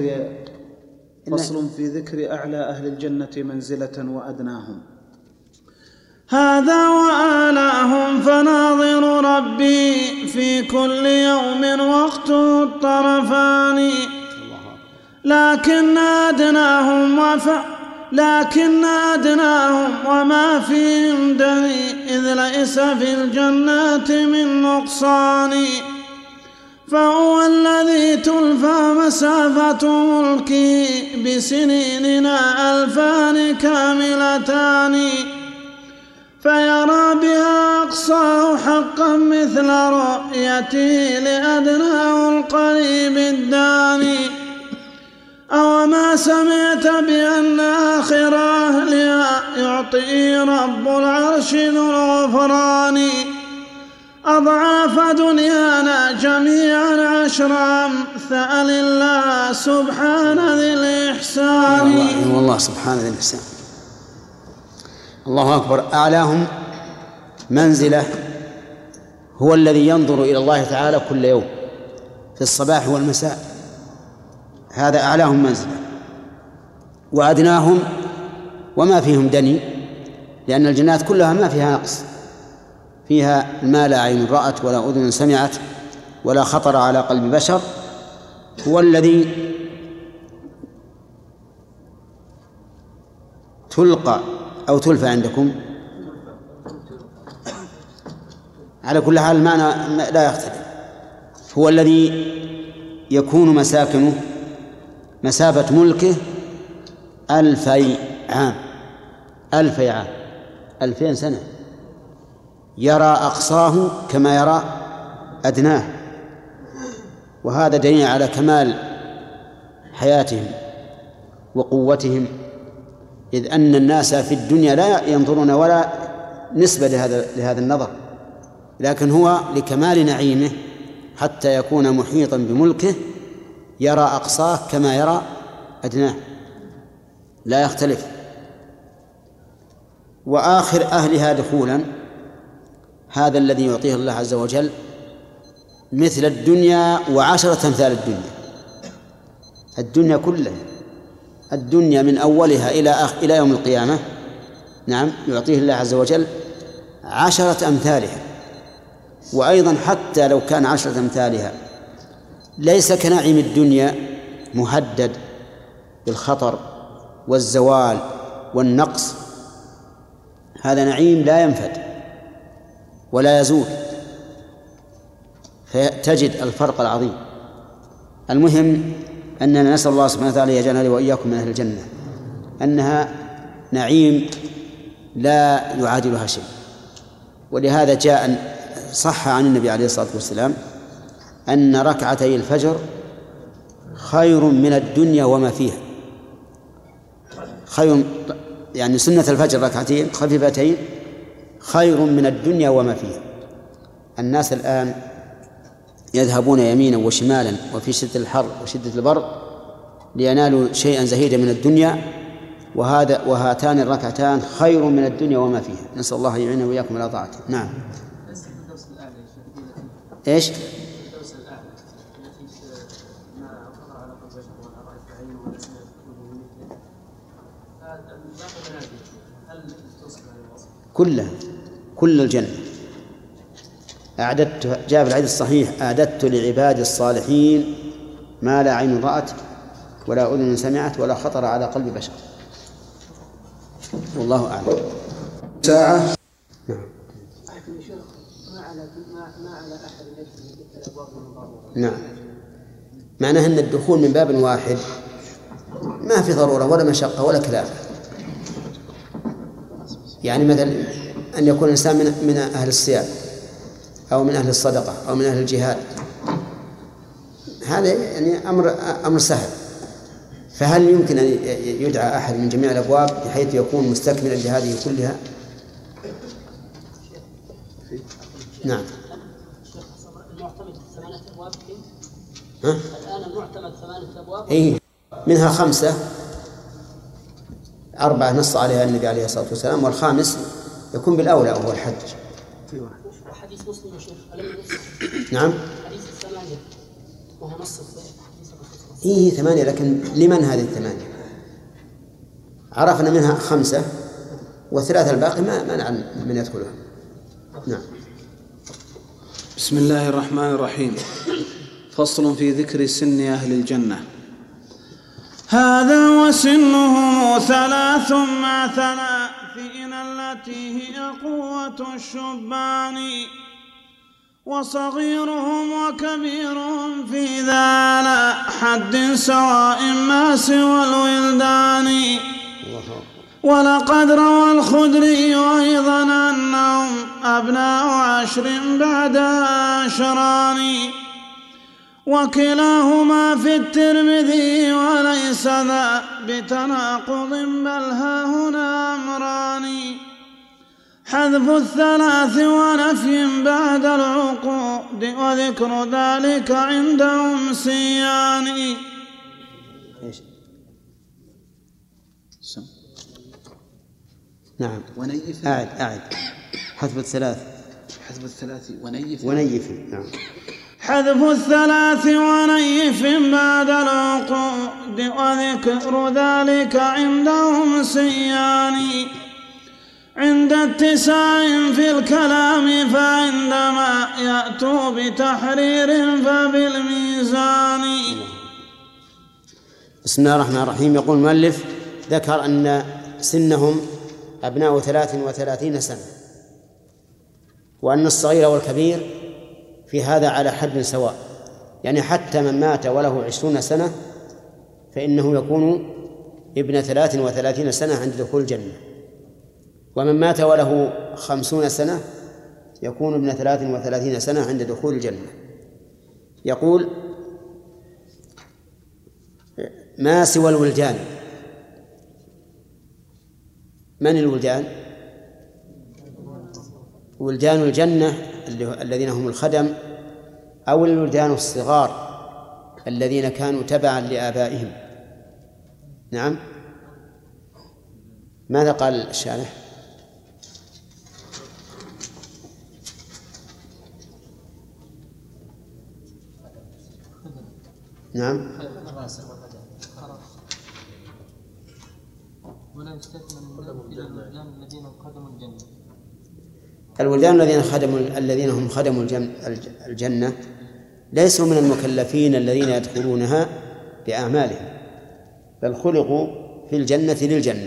في ذكر أعلى أهل الجنة منزلة وأدناهم. هذا وآلاهم فناظر ربي في كل يوم وقته الطرفان، لكن أدناهم وما فيهم دني، إذ ليس في الجنات من نقصان. فهو الذي تلفى مسافة ملكه بسنيننا 2000 كاملتان، فيرى بها أقصاه حقا مثل رؤيته لأدناه القريب الداني. أو ما سمعت بأن آخر أهلها يعطي رب العرش ذو الغفران أضعاف دنيانا جميعا 10 أمثال الله سبحان ذي الإحسان. والله سبحان ذي الإحسان. الله أكبر. أعلاهم منزلة هو الذي ينظر إلى الله تعالى كل يوم في الصباح والمساء، هذا أعلاهم منزلة. وأدناهم وما فيهم دني، لأن الجنات كلها ما فيها نقص، فيها ما لا عين رأت ولا أذن سمعت ولا خطر على قلب بشر. هو الذي تلقى أو تلفى عندكم، على كل حال المعنى لا يختلف. هو الذي يكون مساكنه مسافة ملكه 2000 عام، 2000 عام، 2000 سنة، يرى أقصاه كما يرى أدناه. وهذا دليل على كمال حياتهم وقوتهم، إذ أن الناس في الدنيا لا ينظرون ولا نسبة لهذا النظر، لكن هو لكمال نعيمه حتى يكون محيطا بملكه يرى أقصاه كما يرى أدناه، لا يختلف. وآخر أهلها دخولا هذا الذي يعطيه الله عز وجل مثل الدنيا و10 أمثال الدنيا. الدنيا كلها، الدنيا من أولها إلى يوم القيامة، نعم، يعطيه الله عز وجل 10 أمثالها. وأيضا حتى لو كان 10 أمثالها ليس كنعيم الدنيا مهدد بالخطر والزوال والنقص، هذا نعيم لا ينفد ولا يزول، فتجد الفرق العظيم. المهم أننا نسأل الله سبحانه وتعالى يجعلنا وإياكم من أهل الجنة، أنها نعيم لا يعادلها شيء. ولهذا جاء صح عن النبي عليه الصلاة والسلام أن ركعتي الفجر خير من الدنيا وما فيها. خير يعني سنة الفجر ركعتين خفيفتين خير من الدنيا وما فيها. الناس الآن يذهبون يمينا وشمالا وفي شدة الحر وشدة البرد لينالوا شيئا زهيدا من الدنيا، وهاتان الركعتان خير من الدنيا وما فيها. نسأل الله يعيننا وإياكم على طاعته. نعم. إيش؟ كلها، كل الجنة أعددت، جاء في الحديث الصحيح: أعددت لعباد الصالحين ما لا عين رأت ولا أذن سمعت ولا خطر على قلب بشر. والله أعلم. ساعة. نعم، معناه أن الدخول من باب واحد ما في ضرورة ولا مشقة ولا كلافة. يعني مثلا أن يكون الإنسان من أهل الصيام أو من أهل الصدقة أو من أهل الجهاد، هذا يعني أمر سهل. فهل يمكن أن يدعى أحد من جميع الأبواب بحيث يكون مستكملا لهذه كلها؟ نعم. الآن المعتمد 8 أبواب. إيه، منها 5، 4 نص عليها النبي عليه الصلاة والسلام، والخامس يكون بالأولى وهو الحج. حديث مسلم يا شيخ. نعم. حديث 8 وهو نص هي 8، لكن لمن هذه 8؟ عرفنا منها 5 و3 الباقي ما نعلم من يدخلها. نعم. بسم الله الرحمن الرحيم. فصل في ذكر سن أهل الجنة. هذا وسنهم 3 مع 30 التي هي قوة الشبان، وصغيرهم وكبيرهم في ذا حد سواء ما سوى الولدان. ولقد روى الخدري أيضا أنهم أبناء 10 بعد 10، وكلاهما في الترمذي وليس ذا بتناقض بل ها هنا أمران: حذف 3 ونفي بعد العقود، وذكر ذلك عندهم سيان. نعم. ونيف. أعد. حذف 3. حذف 3 ونيف. نعم. حذف 3 ونيف بعد العقود، وذكر ذلك عندهم سيان. عند اتساع في الكلام فعندما يأتوا بتحرير فبالميزان. بسم الله الرحمن الرحيم. يقول المؤلف ذكر أن سنهم أبناء 33 سنة، وأن الصغير والكبير في هذا على حد سواء، يعني حتى من مات وله 20 سنة فإنه يكون ابن 33 سنة عند دخول الجنة، ومن مات وله 50 سنة يكون ابن 33 سنة عند دخول الجنة. يقول: ما سوى الولدان. من الولدان؟ ولدان الجنة الذين هم الخدم، أو الولدان الصغار الذين كانوا تبعا لآبائهم. نعم. ماذا قال الشارح؟ نعم. ولا يستثنى من الولدان الذين خدموا الجنة. الولدان الذين هم خدموا الجنة ليسوا من المكلفين الذين يدخلونها بأعمالهم، بل خلقوا في الجنة للجنة.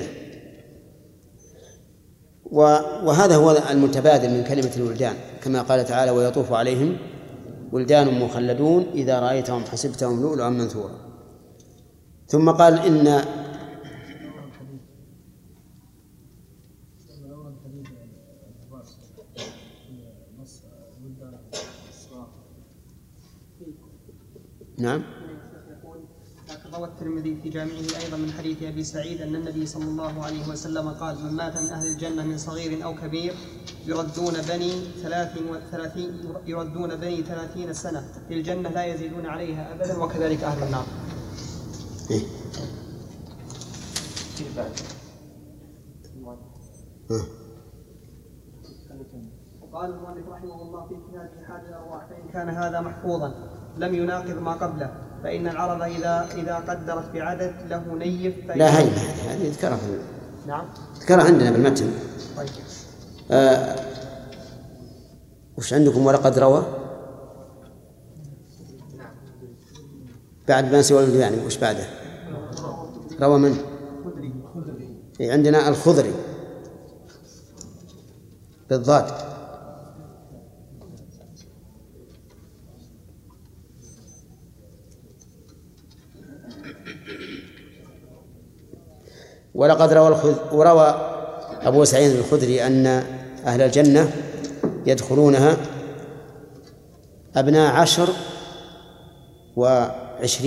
وهذا هو المتبادل من كلمة الولدان، كما قال تعالى: ويطوف عليهم ولدان مخلدون إذا رأيتهم حسبتهم لؤلؤا منثورا. ثم قال: إن نعم. روى الترمذي في جامعه أيضا من حديث أبي سعيد أن النبي صلى الله عليه وسلم قال: من مات من أهل الجنة من صغير أو كبير يردون بني 30 سنة في الجنة لا يزيدون عليها أبدا، وكذلك أهل النار. قال المؤلف رحمه الله في كتابه حاد الأرواح: فإن كان هذا محفوظا لم يناقض ما قبله، فإن العرب إذا قدرت بعدد له نيف لا هذه ذكرها. نعم. ذكرها عندنا بالمتن. طيب. وش عندكم؟ ولقد روى بعد ما سوى الولدان. وش بعده؟ روى من؟ عندنا الخضري بالضاد. ولقد وروى أبو سعيد الخدري أن أهل الجنة يدخلونها أبناء 10 و20،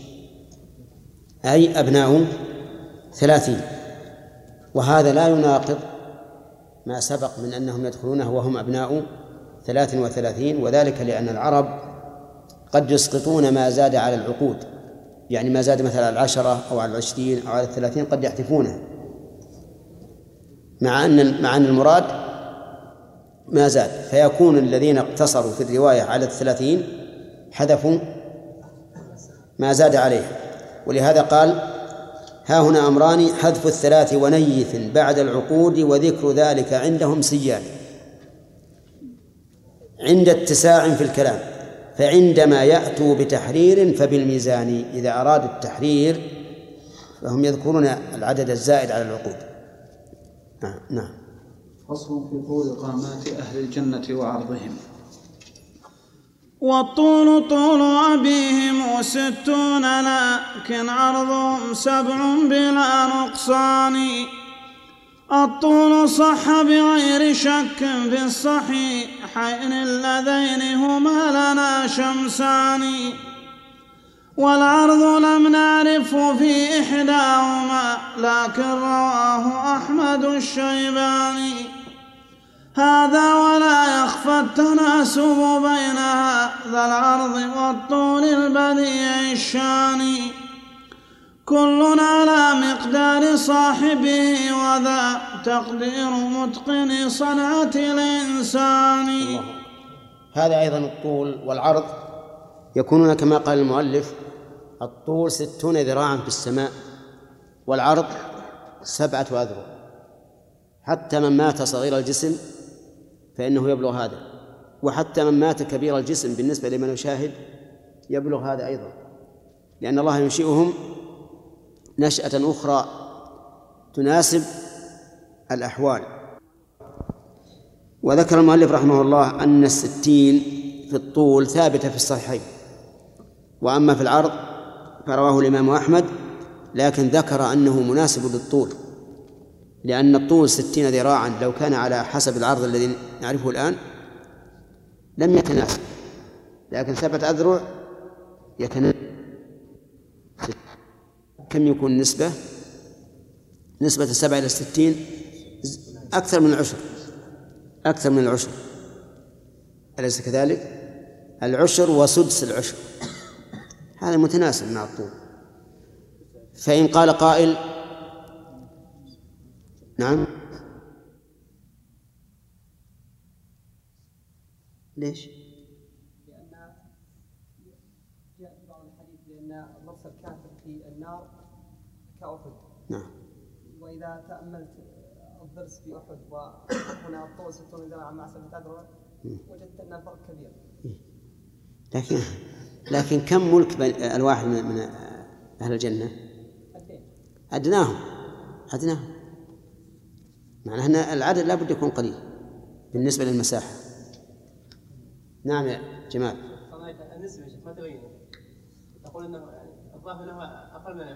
أي أبناء 30، وهذا لا يناقض ما سبق من أنهم يدخلونه وهم أبناء 33، وذلك لأن العرب قد يسقطون ما زاد على العقود، يعني ما زاد مثلا على 10 أو على 20 أو على 30 قد يحذفونه، مع أن المراد ما زاد، فيكون الذين اقتصروا في الرواية على 30 حذفوا ما زاد عليه. ولهذا قال: ها هنا أمران: حذف الثلاث ونيث بعد العقود وذكر ذلك عندهم سيان، عند اتساع في الكلام، فعندما يأتوا بتحرير فبالميزان. إذا أراد التحرير فهم يذكرون العدد الزائد على العقود. نعم. فصل في طول قامات أهل الجنة وعرضهم. والطول طول أبيهم 60 لكن عرضهم 7 بلا نقصان. الطول صح بغير شك في الصحيحين اللذين هما لنا شمسان. والعرض لم نعرفه في إحداهما لكن رواه أحمد الشيباني. هذا ولا يخفى التناسب بين هذا العرض والطول البديع الشان. كل على مقدار صاحبه وذا تقدير متقن صنعة الإنسان. هذا أيضا الطول والعرض يكونون كما قال المؤلف: الطول 60 ذراعا في السماء، والعرض 7 أذرع. حتى من مات صغير الجسم فإنه يبلغ هذا، وحتى من مات كبير الجسم بالنسبة لمن يشاهد يبلغ هذا أيضا، لأن الله ينشئهم نشأة أخرى تناسب الأحوال. وذكر المؤلف رحمه الله أن 60 في الطول ثابتة في الصحيحين، وأما في العرض فرواه الإمام أحمد، لكن ذكر أنه مناسب للطول، لأن الطول 60 ذراعا لو كان على حسب العرض الذي نعرفه الآن لم يتناسب، لكن 7 أذرع يتناسب. كم يكون نسبة 7 إلى 60 أكثر من العشر، أليس كذلك؟ العشر وسدس العشر، هذا متناسب مع الطول. فإن قال قائل: نعم، ليش؟ لأن جاء في بعض الحديث بأن نص الكافر في النار كأحد. نعم. وإذا تأملت الضرس في أحد وهنا الطول 60 ذراعا مع 7 أذرع وجدت أن الفرق كبير. لكن كم ملك الواحد من أهل الجنة؟ أدناهم. معناه أن العدد لا بد يكون قليل بالنسبة للمساحة. نعم يا جمال. النسبة ما تبين، تقول أنه الظاهر أنه أقل من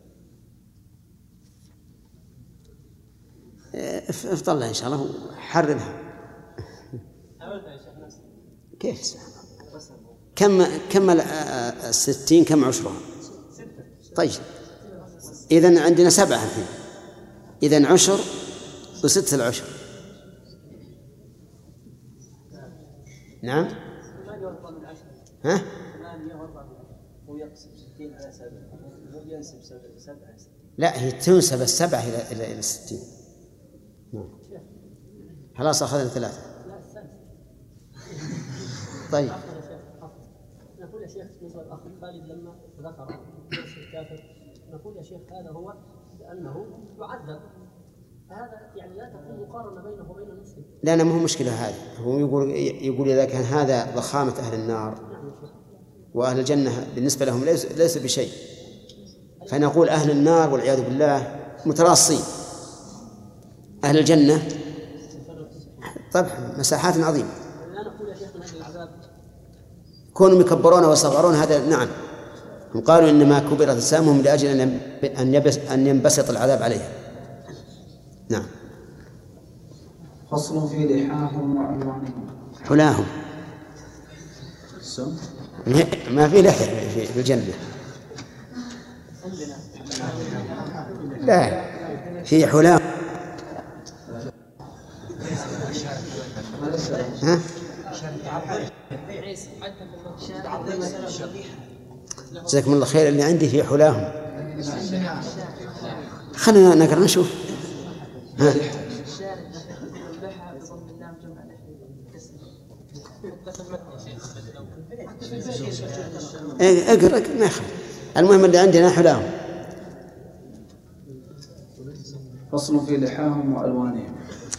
افضل إن شاء الله حررها. حاولت يا شيخ نفسي. كيف؟ كم 60 كم عشرها؟ 6. طيب إذن عندنا 7 الحين، إذن عشر و6 العشر. نعم. ها؟ لا، هي تنسب 7 إلى 60. خلاص أخذنا 3. طيب. نقول يا شيخ بالنسبة للأخ خالد لما ذكر درس الكافر، نقول يا شيخ هذا هو لأنه يعذب، هذا يعني لا تكون مقارنة بينه وبين المسلم. لا، ما هو مشكلة هذه. هو يقول إذا كان هذا ضخامة أهل النار وأهل الجنة بالنسبة لهم ليس بشيء، فنقول أهل النار والعياذ بالله متراصين، أهل الجنة طبعا مساحات عظيمة. لا نقول يا شيخ من أجل العذاب كونوا يكبرون ويصغرون، هذا نعم، هم قالوا إنما كبرت أجسامهم لأجل أن ينبسط العذاب عليها. نعم. فصل في لحاهم وألوانهم. حلاهم ما في لحية في الجنة، لا في حلاهم. ها؟ جزاكم الله خير. اللي عندي في حلاهم، خلينا نقرأ نشوف. ها؟ اقرأ ما يخالف. المهم اللي عندنا حلاهم. فصل في لحاهم وألوانهم.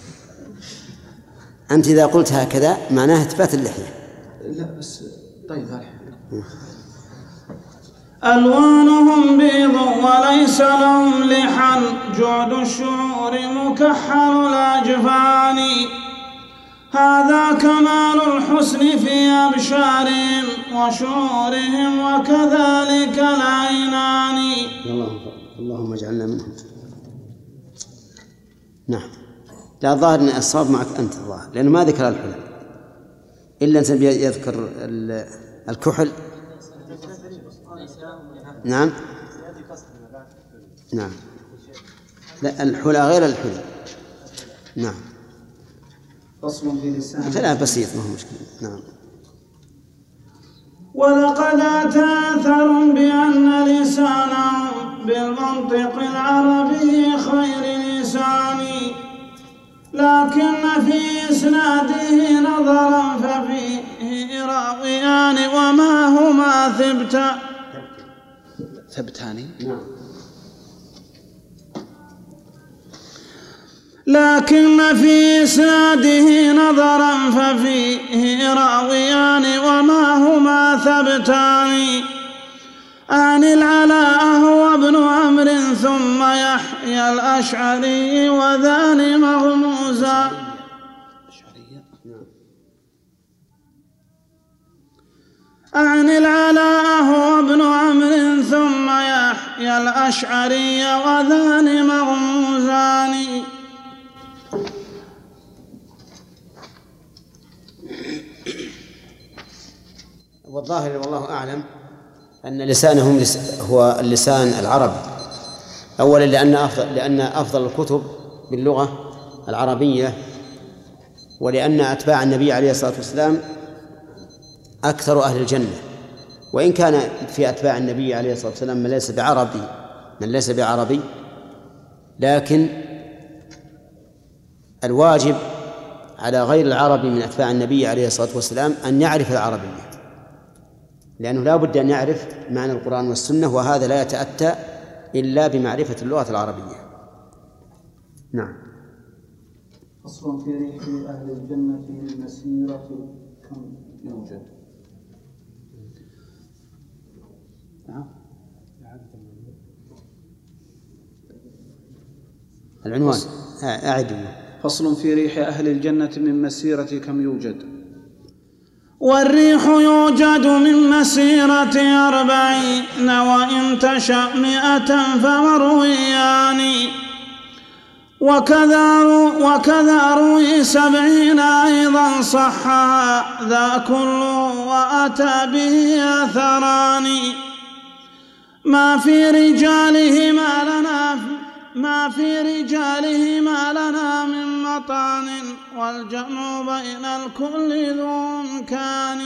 أنت إذا قلت هكذا معناه إثبات اللحية. لا بس طيب هاي ألوانهم بيض وليس لهم لحن، جعد الشعور مكحل الأجفان، هذا كمال الحسن في أبشارهم وشعورهم وكذلك العينان. اللهم اجعلنا منهم. نعم. لا الظاهر أن الصواب معك أنت الظاهر، لأنه ما ذكر الحلل إلا أن يذكر الكحل. نعم نعم. لا الحلى غير الحلى. نعم. فصل في لسان. كلام بسيط ما هو مشكلة. نعم. ولقد أتأثر بأن لسانهم بالمنطق العربي خير لسان، لكن في إسناده نظرا ففيه راويان وما هما ثبتان. لكن في إسناده نظرا ففيه راويان وما هما ثبتان، عن العلاء هو ابن عمرو ثم يحيى الأشعري وذان مغموزا. عن العلاء هو ابن عمرو ثم يحيى الأشعري وذان مغموزان. والظاهر والله أعلم أن لسانهم هو اللسان العربي أولا، لأن أفضل الكتب باللغة العربية، ولأن أتباع النبي عليه الصلاة والسلام أكثر أهل الجنة، وإن كان في أتباع النبي عليه الصلاة والسلام من ليس بعربي، لكن الواجب على غير العربي من أتباع النبي عليه الصلاة والسلام أن يعرف العربية، لأنه لا بد أن يعرف معنى القرآن والسنة، وهذا لا يتأتى إلا بمعرفة اللغة العربية. نعم. فصل في ريح أهل الجنة من مسيرة كم يوجد. نعم. العنوان أعد. فصل في ريح أهل الجنة من مسيرة كم يوجد. والريح يوجد من مسيرة 40 وإن تشأ 100 فمرويان، وكذا روي 70 أيضا صحها ذا كله وأتى به أثران، ما في رجالهما لنا من مطعن، والجمع بين الكل ذو إمكان،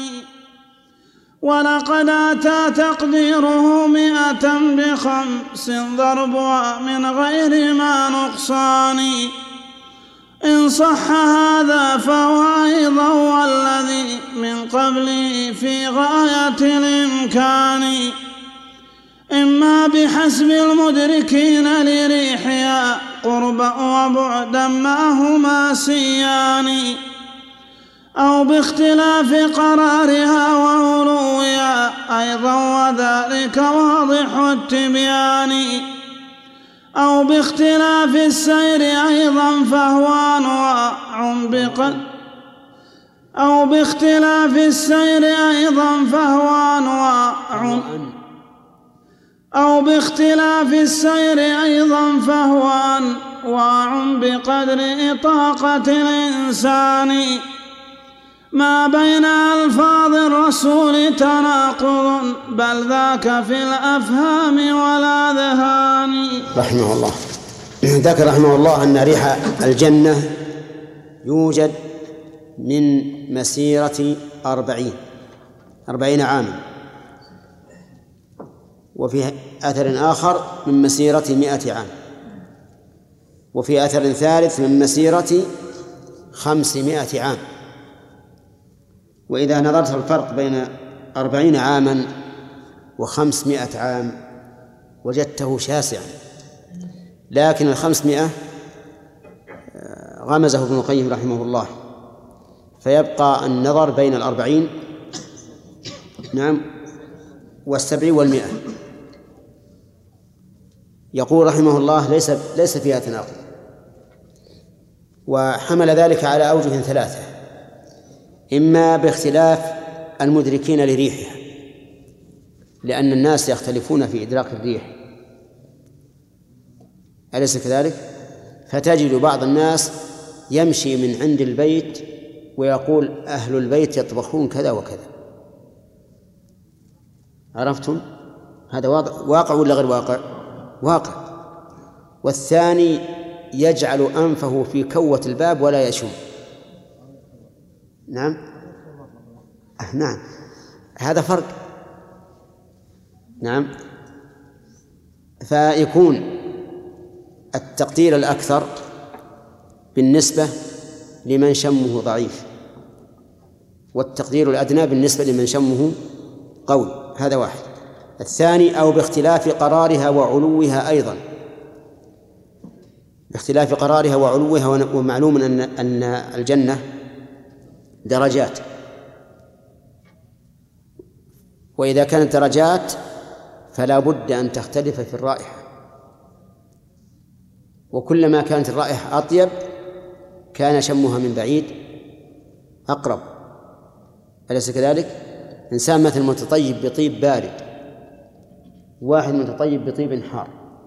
ولقد أتى تقديره 100 ب5 ضربها من غير ما نقصان، إن صح هذا فهو أيضا والذي من قبله في غاية الإمكان، إما بحسب المدركين لريحها قربا وبعدا ما هما سيان، أو باختلاف قرارها وعلوها أيضا وذلك واضح التبيان، أو باختلاف السير أيضا فهو أنواع بقدر إطاقة الإنسان، ما بين ألفاظ الرسول تناقض بل ذاك في الأفهام والأذهان. رحمه الله. ذكر رحمه الله أن ريح الجنة يوجد من مسيرة 40 عاما، وفي أثر آخر من مسيرة 100 عام، وفي أثر ثالث من مسيرة 500 عام. وإذا نظرت الفرق بين 40 عاما و500 عام وجدته شاسعا، لكن 500 غمزه ابن القيم رحمه الله، فيبقى النظر بين 40 نعم و70 و100. يقول رحمه الله ليس فيها تناقض، وحمل ذلك على أوجه 3: إما باختلاف المدركين لريحها، لأن الناس يختلفون في إدراك الريح، أليس كذلك؟ فتجد بعض الناس يمشي من عند البيت ويقول أهل البيت يطبخون كذا وكذا. عرفتم؟ هذا واقع ولا غير واقع؟ واقع. والثاني يجعل أنفه في كوة الباب ولا يشم. نعم نعم، هذا فرق. نعم، فيكون التقدير الأكثر بالنسبة لمن شمه ضعيف، والتقدير الأدنى بالنسبة لمن شمه قوي. هذا واحد. الثاني أو باختلاف قرارها وعلوها أيضا، باختلاف قرارها وعلوها. ومعلوم أن الجنة درجات، وإذا كانت درجات فلا بد أن تختلف في الرائحة، وكلما كانت الرائحة أطيب كان شمها من بعيد أقرب، أليس كذلك؟ إنسان مثل متطيب بطيب بارد، واحد متطيب بطيب حار،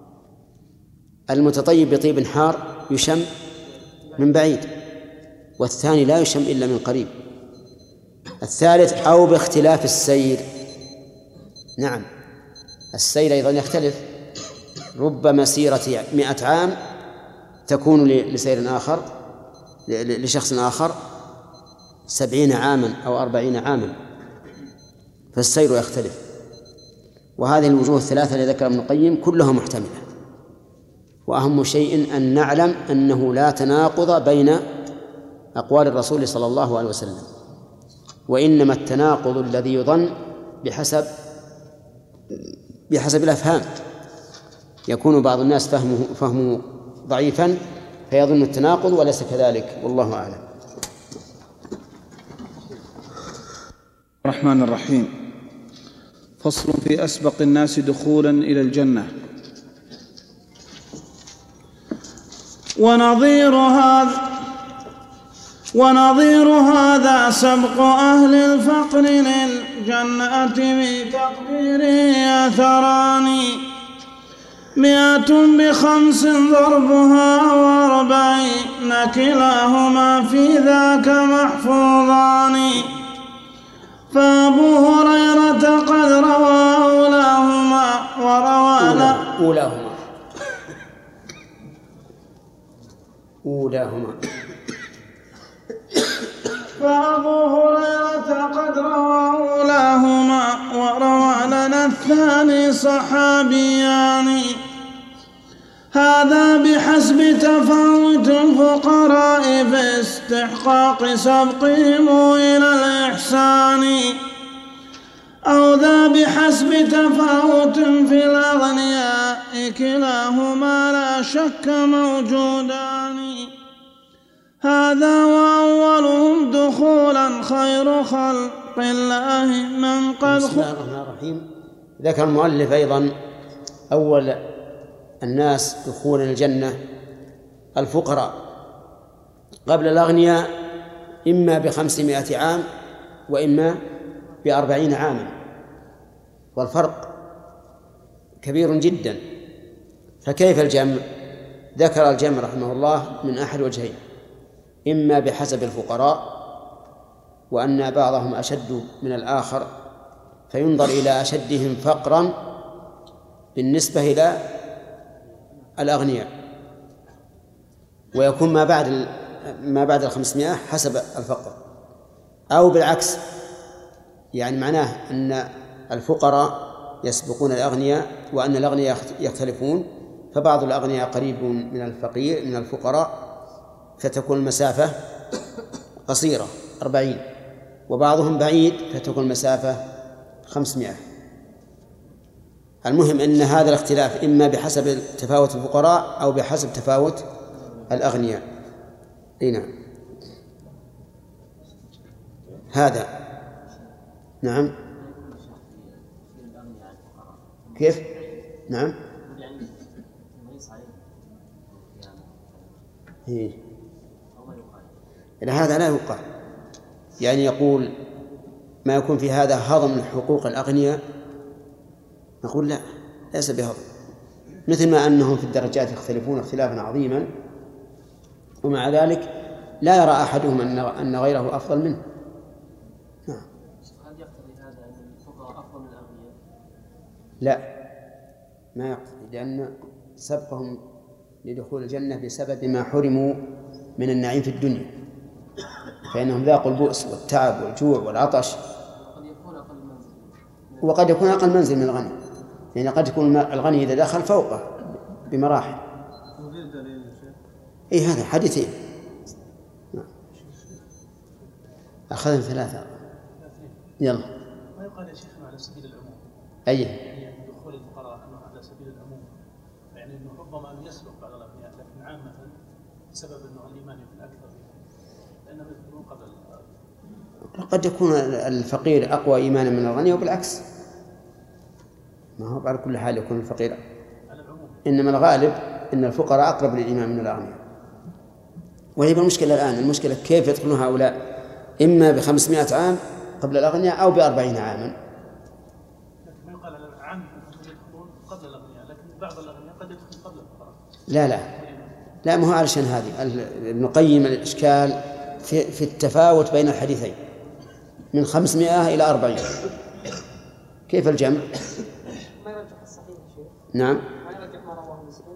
المتطيب بطيب حار يشم من بعيد، والثاني لا يشم إلا من قريب. الثالث أو باختلاف السير. نعم، السير أيضا يختلف، رب مسيرة 100 عام تكون لسير آخر لشخص آخر 70 عاما أو 40 عاما، فالسير يختلف. وهذه الوجوه 3 التي ذكر ابن القيم كلها محتملة، وأهم شيء أن نعلم أنه لا تناقض بين أقوال الرسول صلى الله عليه وسلم، وإنما التناقض الذي يظن بحسب الأفهام. يكون بعض الناس فهمه ضعيفا فيظن التناقض وليس كذلك، والله أعلم. الرحمن الرحيم. فصل في أسبق الناس دخولا إلى الجنة. ونظير هذا سبق أهل الفقر للجنة بتقديره أثران 100 ب5 ضربها و40 كلاهما في ذاك محفوظان. فأبو هريرة قد روى أولاهما فأبو هريرة قد روى أولاهما وروى لنا الثاني صحابيان. هذا بحسب تفاوت الفقراء في استحقاق سبقهم إلى الإحسان، أو ذا بحسب تفاوت في الأغنياء، كلاهما لا شك موجودان. هذا وأولهم دخولا خير خلق الله من قد بسم الله الرحمن الرحيم. ذكر المؤلف أيضا أول الناس دخولا الجنة الفقراء قبل الأغنياء، إما ب500 عام وإما ب40 عاما، والفرق كبير جدا. فكيف الجمع؟ ذكر الجمع رحمه الله من أحد وجهين: إما بحسب الفقراء وأن بعضهم أشد من الآخر فينظر إلى أشدهم فقرا بالنسبة إلى الأغنياء، ويكون ما بعد 500 حسب الفقر، أو بالعكس، يعني معناه أن الفقراء يسبقون الأغنياء وأن الأغنياء يختلفون، فبعض الأغنياء قريب من الفقراء فتكون المسافة قصيرة 40، وبعضهم بعيد فتكون المسافة 500. المهم أن هذا الاختلاف إما بحسب تفاوت الفقراء أو بحسب تفاوت الأغنياء. نعم هذا نعم. كيف؟ نعم إلى هذا لا يقال، يعني يقول ما يكون في هذا هضم حقوق الأغنياء، نقول لا، ليس بهضم، مثل ما أنهم في الدرجات يختلفون اختلافا عظيما، ومع ذلك لا يرى أحدهم أن غيره أفضل منه. نعم. هل يقتضي هذا أن الفقراء أفضل من الأغنياء؟ لا، ما يقتضي، لأن سبقهم لدخول الجنة بسبب ما حرموا من النعيم في الدنيا، فإنهم ذاقوا البؤس والتعب والجوع والعطش، وقد يكون أقل منزل من الغني، يعني قد يكون الغني إذا دخل فوقه بمراحل. إيه هذا حديثين أخذنا 3. يلا. ما يقال يا شيخنا على سبيل العموم؟ أيه؟ يعني دخول الفقراء على سبيل العموم، يعني أنه ربما أن يسبق بعض الأغنياء، لكن عامة بسبب أنه الإيمان يكون أكثر لأنه يكون قبل. قد يكون الفقير أقوى إيمانا من الغني وبالعكس، ما هو على كل حال يكون الفقير، إنما الغالب إن الفقراء أقرب للإيمان من الأغنياء. وهي المشكلة الآن، المشكلة كيف يدخلون هؤلاء إما ب500 عام قبل الأغنياء أو ب40 عاما. ما يقال على العام يدخلون قبل الأغنياء، لكن بعض الأغنياء قد يدخل قبل الفقراء. لا ما هو علشان هذه ابن القيم الإشكال في التفاوت بين الحديثين من 500 إلى 40. كيف الجمع؟ ما يرجح الصحيح يا شيخ. نعم. ما يرجح ما رواه مسلم.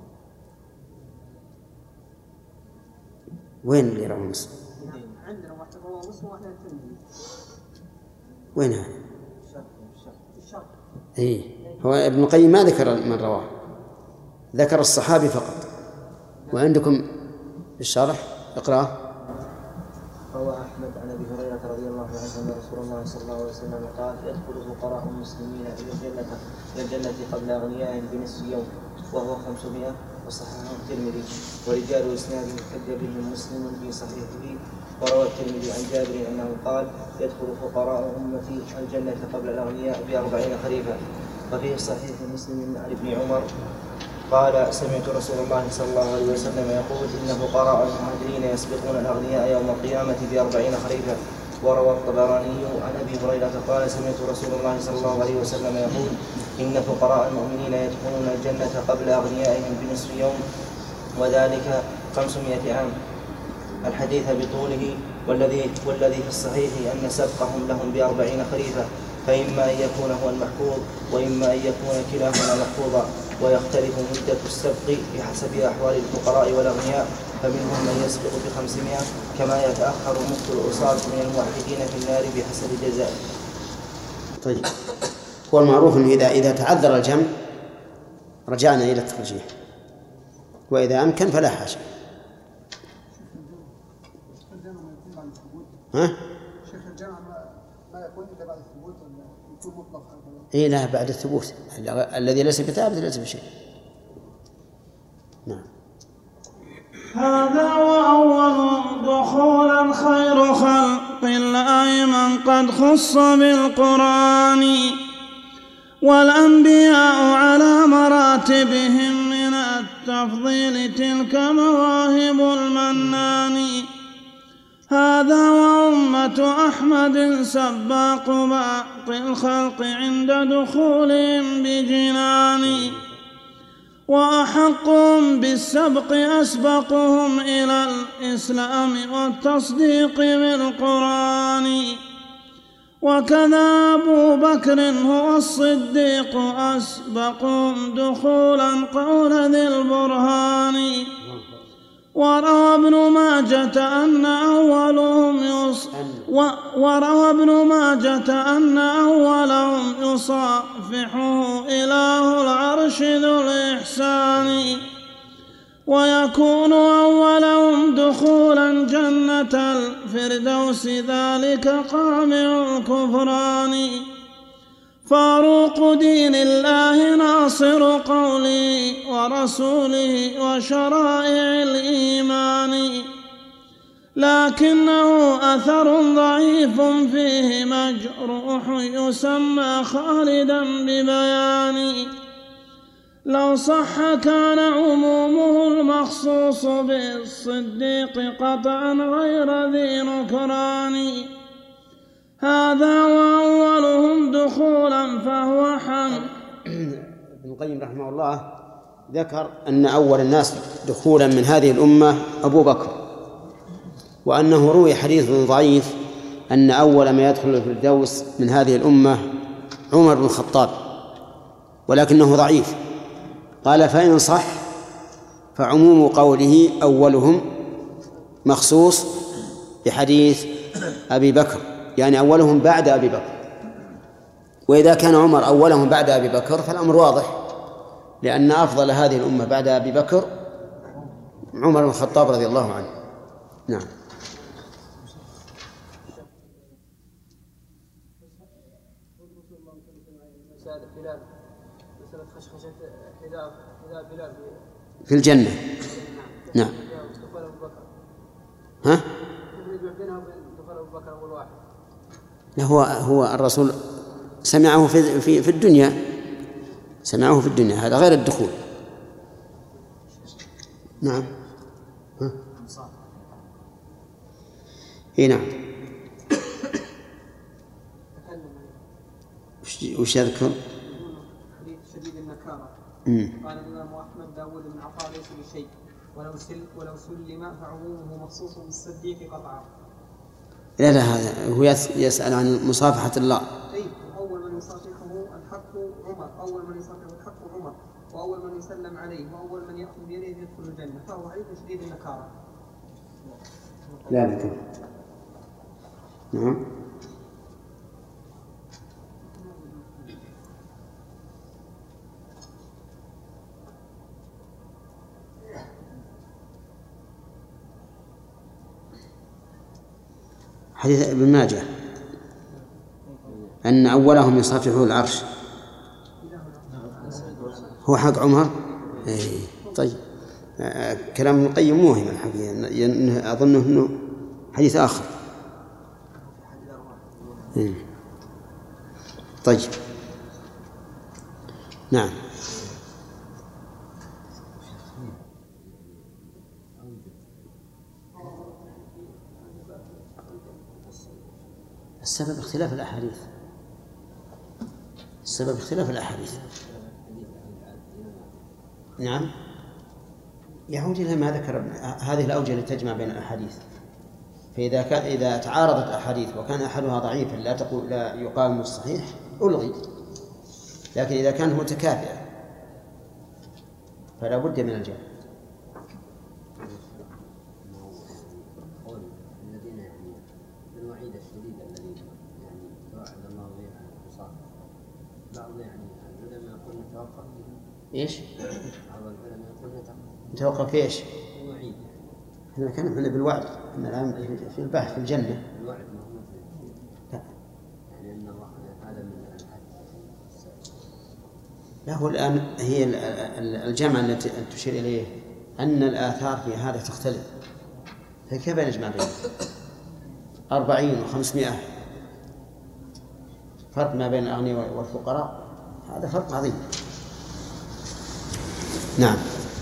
وين اللي رواه مسلم؟ عندنا واحد رواه مسلم وواحد الترمذي. وين هذا؟ الشرح. إيه هو ابن القيم ما ذكر من رواه، ذكر الصحابي فقط. وعندكم الشرح اقرأ. روى أحمد عن أبي هريرة رضي الله عنه أن رسول الله صلى الله عليه وسلم قال: يدخل فقراء المسلمين إلى الجنة قبل أغنيائهم بنصف يوم، وهو 500، وصححه الترمذي، ورجال إسناده احتج به مسلم في صحيحه. وروى الترمذي عن جابر أنه قال: يدخل فقراء أمتي الجنة قبل الأغنياء ب40 خريفا. وفي صحيح مسلم عن ابن عمر قال: سمعت رسول الله صلى الله عليه وسلم يقول: إن فقراء المهاجرين يسبقون الأغنياء يوم القيامة ب40 خريفا. وروى الطبراني عن أبي هريرة قال: سمعت رسول الله صلى الله عليه وسلم يقول: إن فقراء المؤمنين يدخلون الجنة قبل أغنيائهم بنصف يوم، وذلك 500 عام. الحديث بطوله، والذي في الصحيح أن سبقهم لهم ب40 خريفا، فإما أن يكون هو المحفوظ وإما أن يكون كلاهما محفوظا. ويختلف مدة السبق بحسب أحوال الفقراء والأغنياء، فمنهم من يسبق ب500، كما يتأخر مقت الأصاة من الموحدين في النار بحسب جزائه. طيب، هو المعروف أنه إذا تعذر الجمع رجعنا إلى الترجيح، وإذا أمكن فلا حاجة. شيخ الجمع ما يكون إلا بعد الثبوت ولا يكون مطلق؟ إيه لا، بعد الثبوت، الذي ليس بثابت ليس بشيء. نعم. هذا وأول دخولا خير خلق الله من قد خص بالقرآن، والأنبياء على مراتبهم من التفضيل تلك مواهب المنان. هذا وأمة أحمد سباق باقي الخلق عند دخولهم بجنان، وأحقهم بالسبق أسبقهم إلى الإسلام والتصديق بالقرآن. وكذا أبو بكر هو الصديق أسبقهم دخولا قول ذي البرهان. وروى ابن ماجة أن أولهم يصافحه إله العرش ذو الإحسان، ويكون أولهم دخولا جنة الفردوس ذلك قامع الكفران. فاروق دين الله ناصر قوله ورسوله وشرائع الإيمان، لكنه أثر ضعيف فيه مجروح يسمى خالدا ببيان، لو صح كان عمومه المخصوص بالصديق قطعا غير ذي نكران، هذا وأولهم دخولا فهو حمد. ابن القيم رحمه الله ذكر أن أول الناس دخولا من هذه الأمة أبو بكر، وأنه روي حديث ضعيف أن أول ما يدخل الفردوس من هذه الأمة عمر بن الخطاب، ولكنه ضعيف. قال فإن صح فعموم قوله أولهم مخصوص بحديث أبي بكر، يعني أولهم بعد أبي بكر، وإذا كان عمر أولهم بعد أبي بكر فالأمر واضح، لأن أفضل هذه الأمة بعد أبي بكر عمر بن الخطاب رضي الله عنه. نعم. في الجنة. نعم. ها؟ لا، هو الرسول سمعه في الدنيا، سمعه في الدنيا، هذا غير الدخول. نعم. ها؟ إيه نعم. وش يذكر؟ حديث شديد النكارة. قال الإمام أحمد داود بن عطاء ليس بشيء ولو سلم فعمومه مخصوص بالصديق قطعا. لا هذا هو يسأل عن مصافحة الله. أي أول من يصافحه الحق عمر، أول من يصافحه الحق عمر، وأول من يسلم عليه، وأول من يأخذ بيده يدخل الجنة، فهو حديث شديد النكارة. لا ذكر. نعم. حديث ابن ماجه أن أولهم يصافحه العرش هو حق عمر. إيه طيب، كلام ابن القيم موهم الحقيقة، أظنه أنه حديث آخر. إيه. طيب نعم. السبب اختلاف الأحاديث، السبب اختلاف الأحاديث. نعم، يعود إلى ما ذكر هذه الأوجه التي تجمع بين الأحاديث، إذا تعارضت أحاديث وكان أحدها ضعيفا لا يقاوم الصحيح ألغي، لكن إذا كانت متكافئة فلا بد من الجمع. ايش؟ نتوقف في ايش؟ احنا كنا بالوعد، احنا الان في البحث في الجنة. لا. لا، هو الآن هي الجمع التي تشير إليه أن الآثار في هذا تختلف، فكيف نجمع بينهم؟ 40 و500 فرق ما بين الأغنياء والفقراء، هذا فرق عظيم. نعم.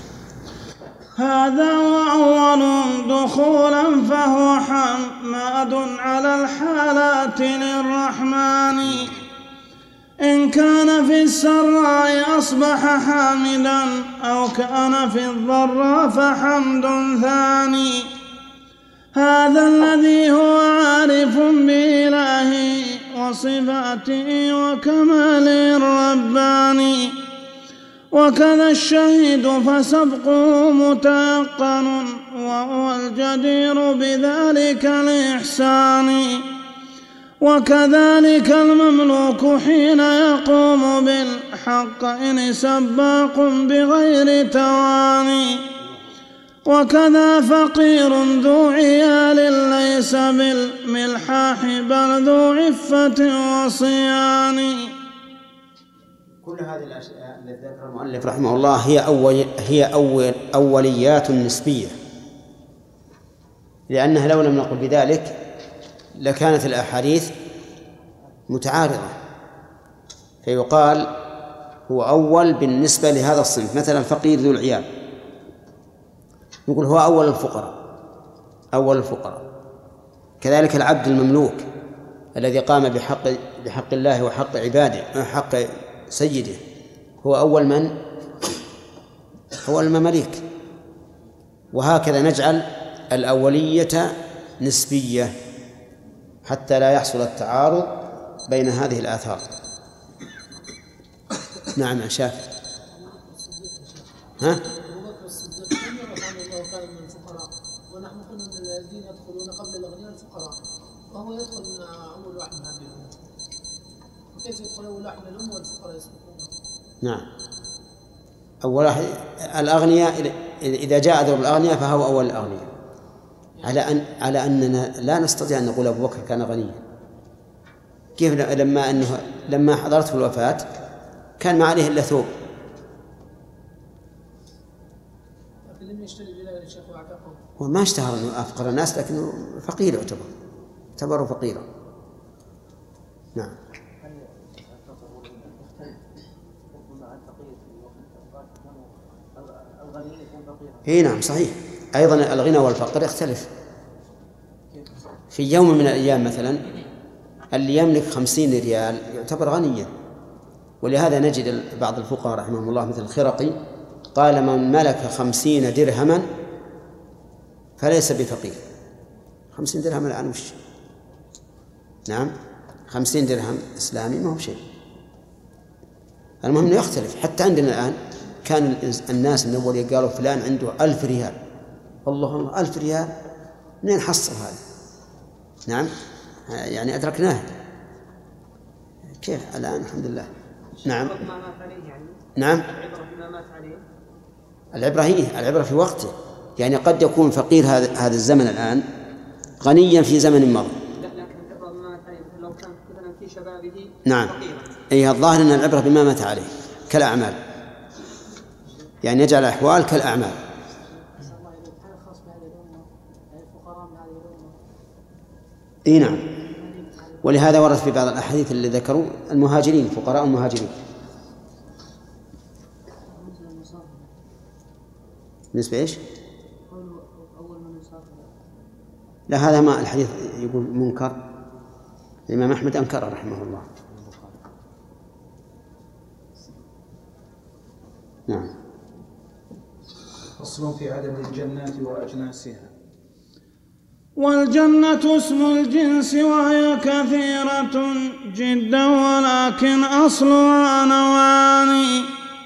هذا وأول دخولا فهو حماد على الحالات للرحمن، إن كان في السراء أصبح حامدا أو كان في الضراء فحمد ثاني، هذا الذي هو عارف بإلهه وصفاته وكماله الرباني، وكذا الشهيد فسبقه متيقن وهو الجدير بذلك الإحسان، وكذلك المملوك حين يقوم بالحق إن سباق بغير تواني، وكذا فقير ذو عيال ليس بالملحاح بل ذو عفة وصيان، كل هذه الأشياء التي ذكر المؤلف رحمه الله هي أوليات نسبية، لأنها لو لم نقل بذلك لكانت الأحاديث متعارضة، فيقال هو أول بالنسبة لهذا الصنف. مثلا الفقير ذو العيال يقول هو أول الفقراء. كذلك العبد المملوك الذي قام بحق الله وحق عباده وحق سيده هو أول من؟ هو المماليك. وهكذا نجعل الأولية نسبية حتى لا يحصل التعارض بين هذه الآثار. نعم يا شافعي. ها؟ ونحن كنا من الذين يدخلون قبل الأغنياء الفقراء، وهو يدخل من أول واحد من هذه الأمة، وكيف يدخل أول واحد من الأمة والفقراء يسبقون؟ نعم، أول واحد الأغنياء، إذا جاء دور الأغنياء فهو أول الأغنياء، على أننا لا نستطيع أن نقول أبو بكر كان غنيا. كيف لما حضرته الوفاة كان ما عليه إلا ثوب. هو ما اشتهر أنه أفقر الناس، لكنه فقير اعتبره فقيرا. نعم. اي نعم صحيح. أيضا الغنى والفقر يختلف. في يوم من الأيام مثلا اللي يملك 50 ريال يعتبر غنيا، ولهذا نجد بعض الفقهاء رحمهم الله مثل الخرقي قال من ملك 50 درهما فليس بفقير. 50 درهم الآن وش؟ نعم 50 درهم إسلامي ما هو شيء. المهم أنه يختلف. حتى عندنا الآن كان الناس من أول قالوا فلان عنده 1000 ريال، اللهم 1000 ريال منين حصل هذا؟ نعم يعني أدركناه. كيف الآن؟ الحمد لله. نعم نعم. العبرة في وقته، يعني قد يكون فقير هذا الزمن الآن غنيا في زمن مضى. لو كان مثلا في شبابه نعم. أي الظاهر أن العبرة بما مات عليه كالأعمال، يعني يجعل الأحوال كالأعمال. اي نعم. ولهذا ورد في بعض الأحاديث اللي ذكروا المهاجرين، فقراء المهاجرين. بالنسبة إيش؟ لا هذا ما الحديث يقول منكر، الإمام أحمد أنكر رحمه الله. نعم. فصل في عدد الجنات وأجناسها. والجنة اسم الجنس وهي كثيرة جدا ولكن أصلها نوعان،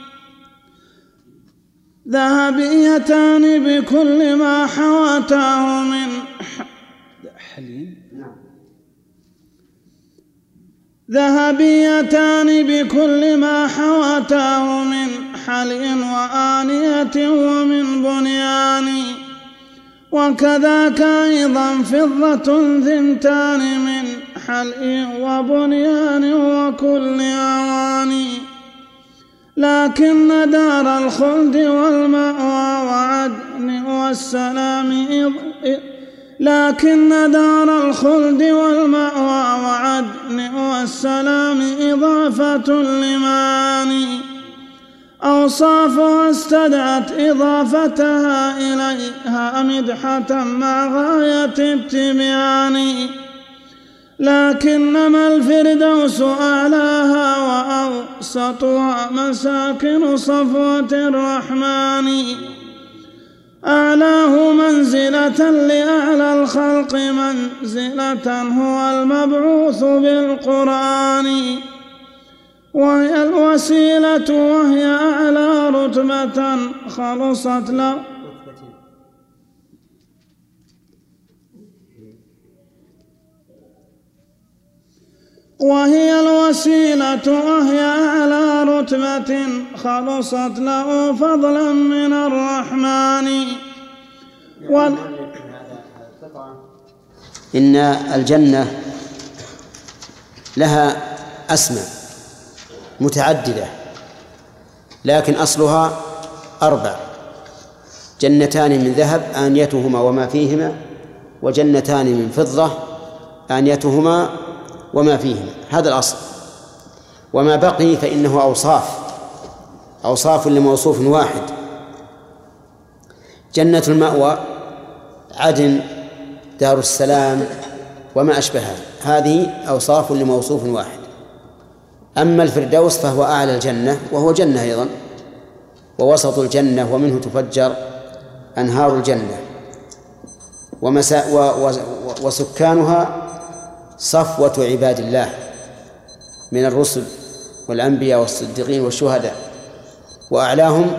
ذهبيتان بكل ما حوته من ذهبيتان بكل ما حوته من حلي وآنية ومن بنيان، وكذاك أيضا فضة ثنتان من حلي وبنيان وكل أواني، لكن دار الخلد والمأوى وعدن والسلام إضافة لمعاني أوصافها استدعت إضافتها إليها مدحة مع غاية التبيان، لكنما الفردوس أعلاها وأوسطها مساكن صفوة الرحمن، أعلاه منزلة لأعلى الخلق منزلة هو المبعوث بالقرآن، وهي الوسيلة وهي أعلى رتبة خلصت له فضلا من الرحمن. إن الجنة لها أسماء متعددة لكن أصلها 4: جنتان من ذهب آنيتهما وما فيهما، وجنتان من فضة آنيتهما وما فيهما. هذا الأصل. وما بقي فإنه أوصاف لموصوف واحد. جنة المأوى، عدن، دار السلام وما أشبهها، هذه أوصاف لموصوف واحد. أما الفردوس فهو أعلى الجنة، وهو جنة أيضا، ووسط الجنة، ومنه تفجر أنهار الجنة، وسكانها صفوة عباد الله من الرسل والأنبياء والصديقين والشهداء، وأعلاهم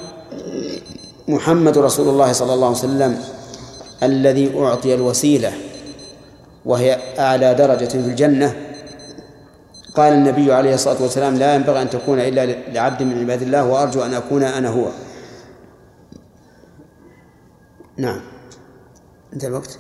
محمد رسول الله صلى الله عليه وسلم الذي أعطي الوسيلة وهي أعلى درجة في الجنة. قال النبي عليه الصلاة والسلام: لا ينبغي أن تكون إلا لعبد من عباد الله، وأرجو أن أكون أنا هو. نعم، انتهى الوقت.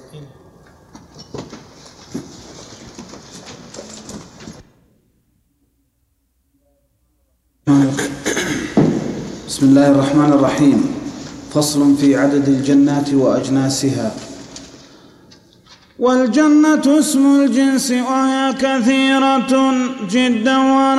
بسم الله الرحمن الرحيم. فصل في عدد الجنات وأجناسها. والجنة اسم الجنس، وهي كثيرة جدا،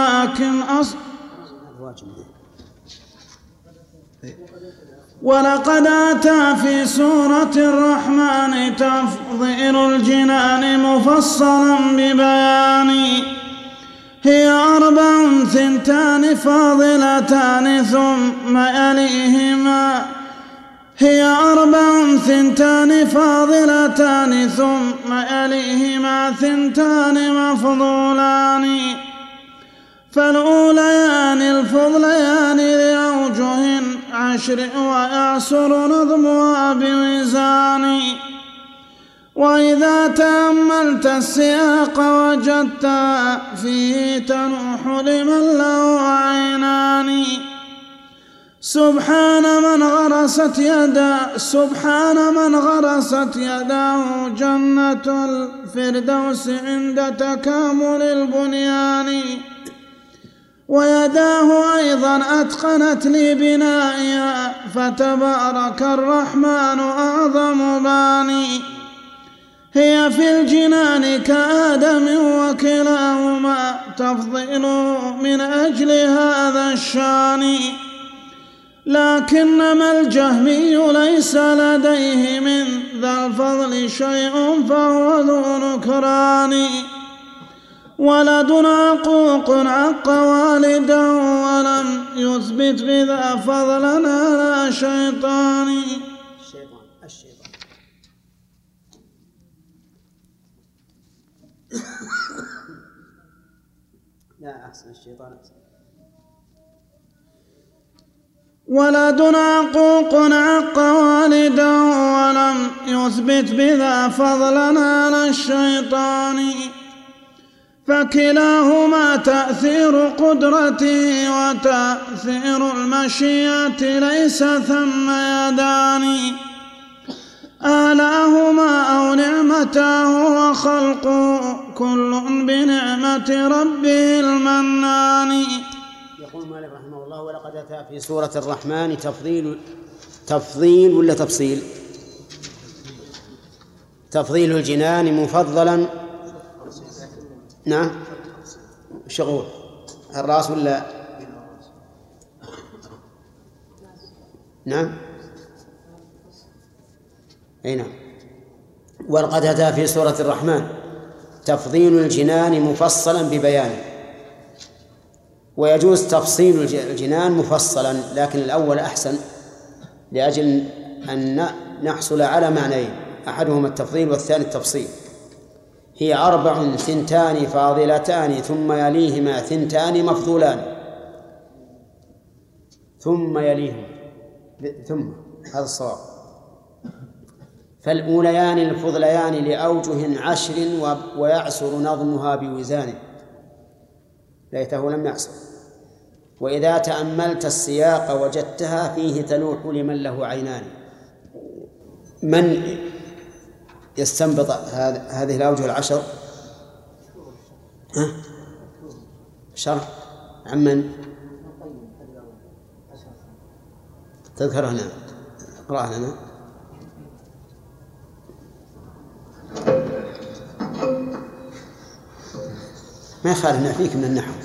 ولقد أتى في سورة الرحمن تفضيل الجنان مفصلا ببيان. هي 4 ثنتان فاضلتان ثم يليهما، هي 4 ثنتان فاضلتان ثم يليهما 2 مفضولان. فالأوليان الفضليان لأوجه 10، ويعسر نظمها بوزان. وإذا تأملت السياق وجدت فيه تنوح لمن له عينان. سبحان من غرست يداه جنة الفردوس عند تكامل البنيان. ويداه أيضا أتقنت لبنائها، فتبارك الرحمن أعظم باني. هي في الجنان كآدم، وكلاهما تفضيله من أجل هذا الشان. لكنما الجهمي ليس لديه من ذا الفضل شيء، فهو ذو نكران. ولد عقوق عق والده، ولم يثبت بذا فضلا على شيطان. لا أحسن الشيطان أحسن. ولد عقوق عق والده، ولم يثبت بذا فضلا على الشيطان. فكلاهما تأثير قدرته وتأثير المشيئة، ليس ثم يدان. آلاهما أو نعمته وخلقه، كل بنعمة ربه المنان. يقول مالك رحمه الله: ولقد أتى في سورة الرحمن تفضيل ولا تفصيل؟ تفضيل الجنان مفضلا. نعم، شغول الرأس ولا؟ نعم، أي نعم. ولقد أتى في سورة الرحمن تفضيل الجنان مفصلا ببيانه. ويجوز تفصيل الجنان مفصلا، لكن الأول أحسن، لأجل أن نحصل على معنيين: أحدهما التفضيل والثاني التفصيل. هي 4 ثنتان فاضلتان ثم يليهما 2 مفضولان. ثم يليهما، ثم هذا الصواب. فالأوليان الفضليان لأوجه 10، ويعسر نظمها بوزان. ليته لم يعسر. وإذا تأملت السياق وجدتها فيه تلوح لمن له عينان. من يستنبط هذه الأوجه 10؟ شرح عمن؟ تذكر هنا اقرأ لنا. ما يخالف نعفيك من النحو.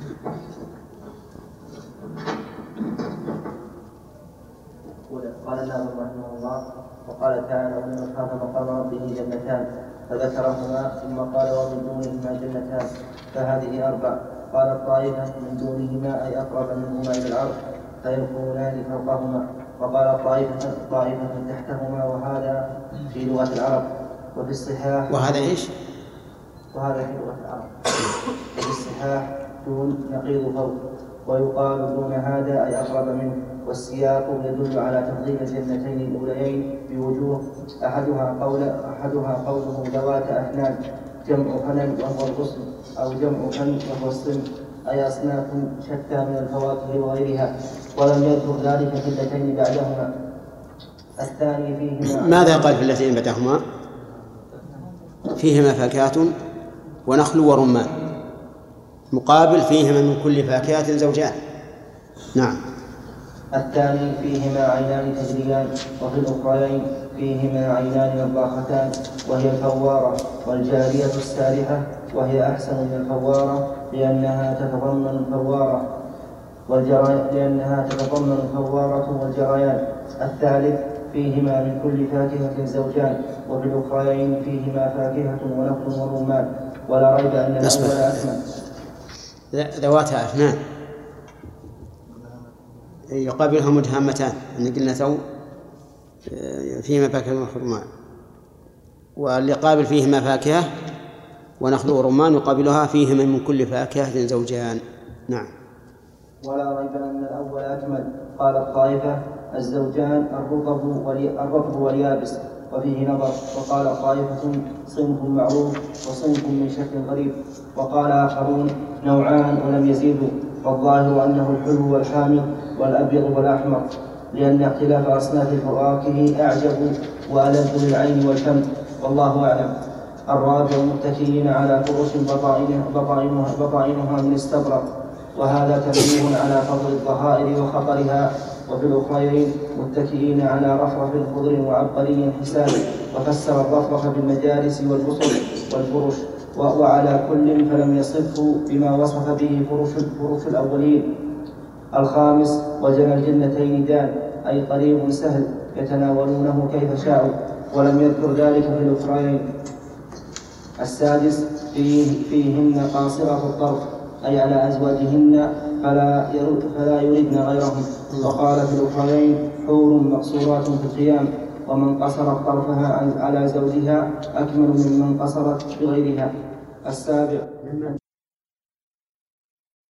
قال الناظم رحمه الله: وقال تعالى: ومن خاف مقام ربه جنتان، فذكرهما ثم قال: ومن دونهما جنتان، فهذه أربع. قال: الطائفة من دونهما أي أقرب منهما إلى العرش فيكونان فوقهما. وقال: طائفة تحتهما، وهذا في لغة العرب. وفي الصحاح وهذا إيش؟ وهذا في لغة العرب. وفي الصحاح دون نقيض فوق، ويقال دون هذا أي أقرب منه. والسياق يدل على تفضيل الجنتين الأوليين بوجوه: أحدها قوله ذوات أفنان، جمع فنن وهو الغصن، أو جمع فن وهو الصنف، أي أصناف شتى من الفواكه وغيرها، ولم يذكر ذلك في اللتين بعدهما. الثاني فيهما. ماذا قال في اللتين بعدهما؟ فيهما فاكهة ونخل ورمان، مقابل فيهما من كل فاكهة زوجان. نعم. الثاني فيهما عينان تجريان، وفي الأخرين فيهما عينان نضاختان، وهي الفوارة، والجارية السارحة، وهي أحسن من الفوارة لأنها تتضمن الفوارة والجريان. الثالث فيهما من كل فاكهة زوجان، وفي الأخرين فيهما فاكهة ونخل ورمان، ولا ريب أن الأول أثمن. ذوات أفنان يقابلها مدهامتان، أن قلنا تو فيهما فاكهة ونخل ورمان، واللي قابل فيهما فاكهة ونخل ورمان يقابلها فيهما من كل فاكهة زوجان. نعم. ولا ريب أن الأول أكمل. قال الطائفة: الزوجان الرطب واليابس، وفيه نظر. وقال طائفة: صنف معروف وصنف من شكل غريب. وقال آخرون: نوعان ولم يزيدوا. والظاهر أنه الحلو والحامض والأبيض والأحمر، لأن اختلاف أصناف الفواكه أعجب وألذ للعين والفم، والله أعلم. الرابع: متكئين على فرش بطائنها من استبرق، وهذا تنبيه على فضل الظهائر وخطرها. وفي الأخرين: متكئين على رفرف خضر وعبقري حسان، وفسر الرفرف بالمجالس والبسط والفرش، وعلى كل فلم يصفه بما وصف به فرش الأولين. الخامس: وجنى الجنتين دان، أي طريق سهل يتناولونه كيف شاءوا، ولم يذكر ذلك في الأخرين. السادس: فيهن قاصرة الطرف، أي على أزواجهن فلا يردن غيرهم. وقال في الأخرين: حور مقصورات في القيام، ومن قصرت طرفها على زوجها أكمل ممن قصرت بغيرها. السابع: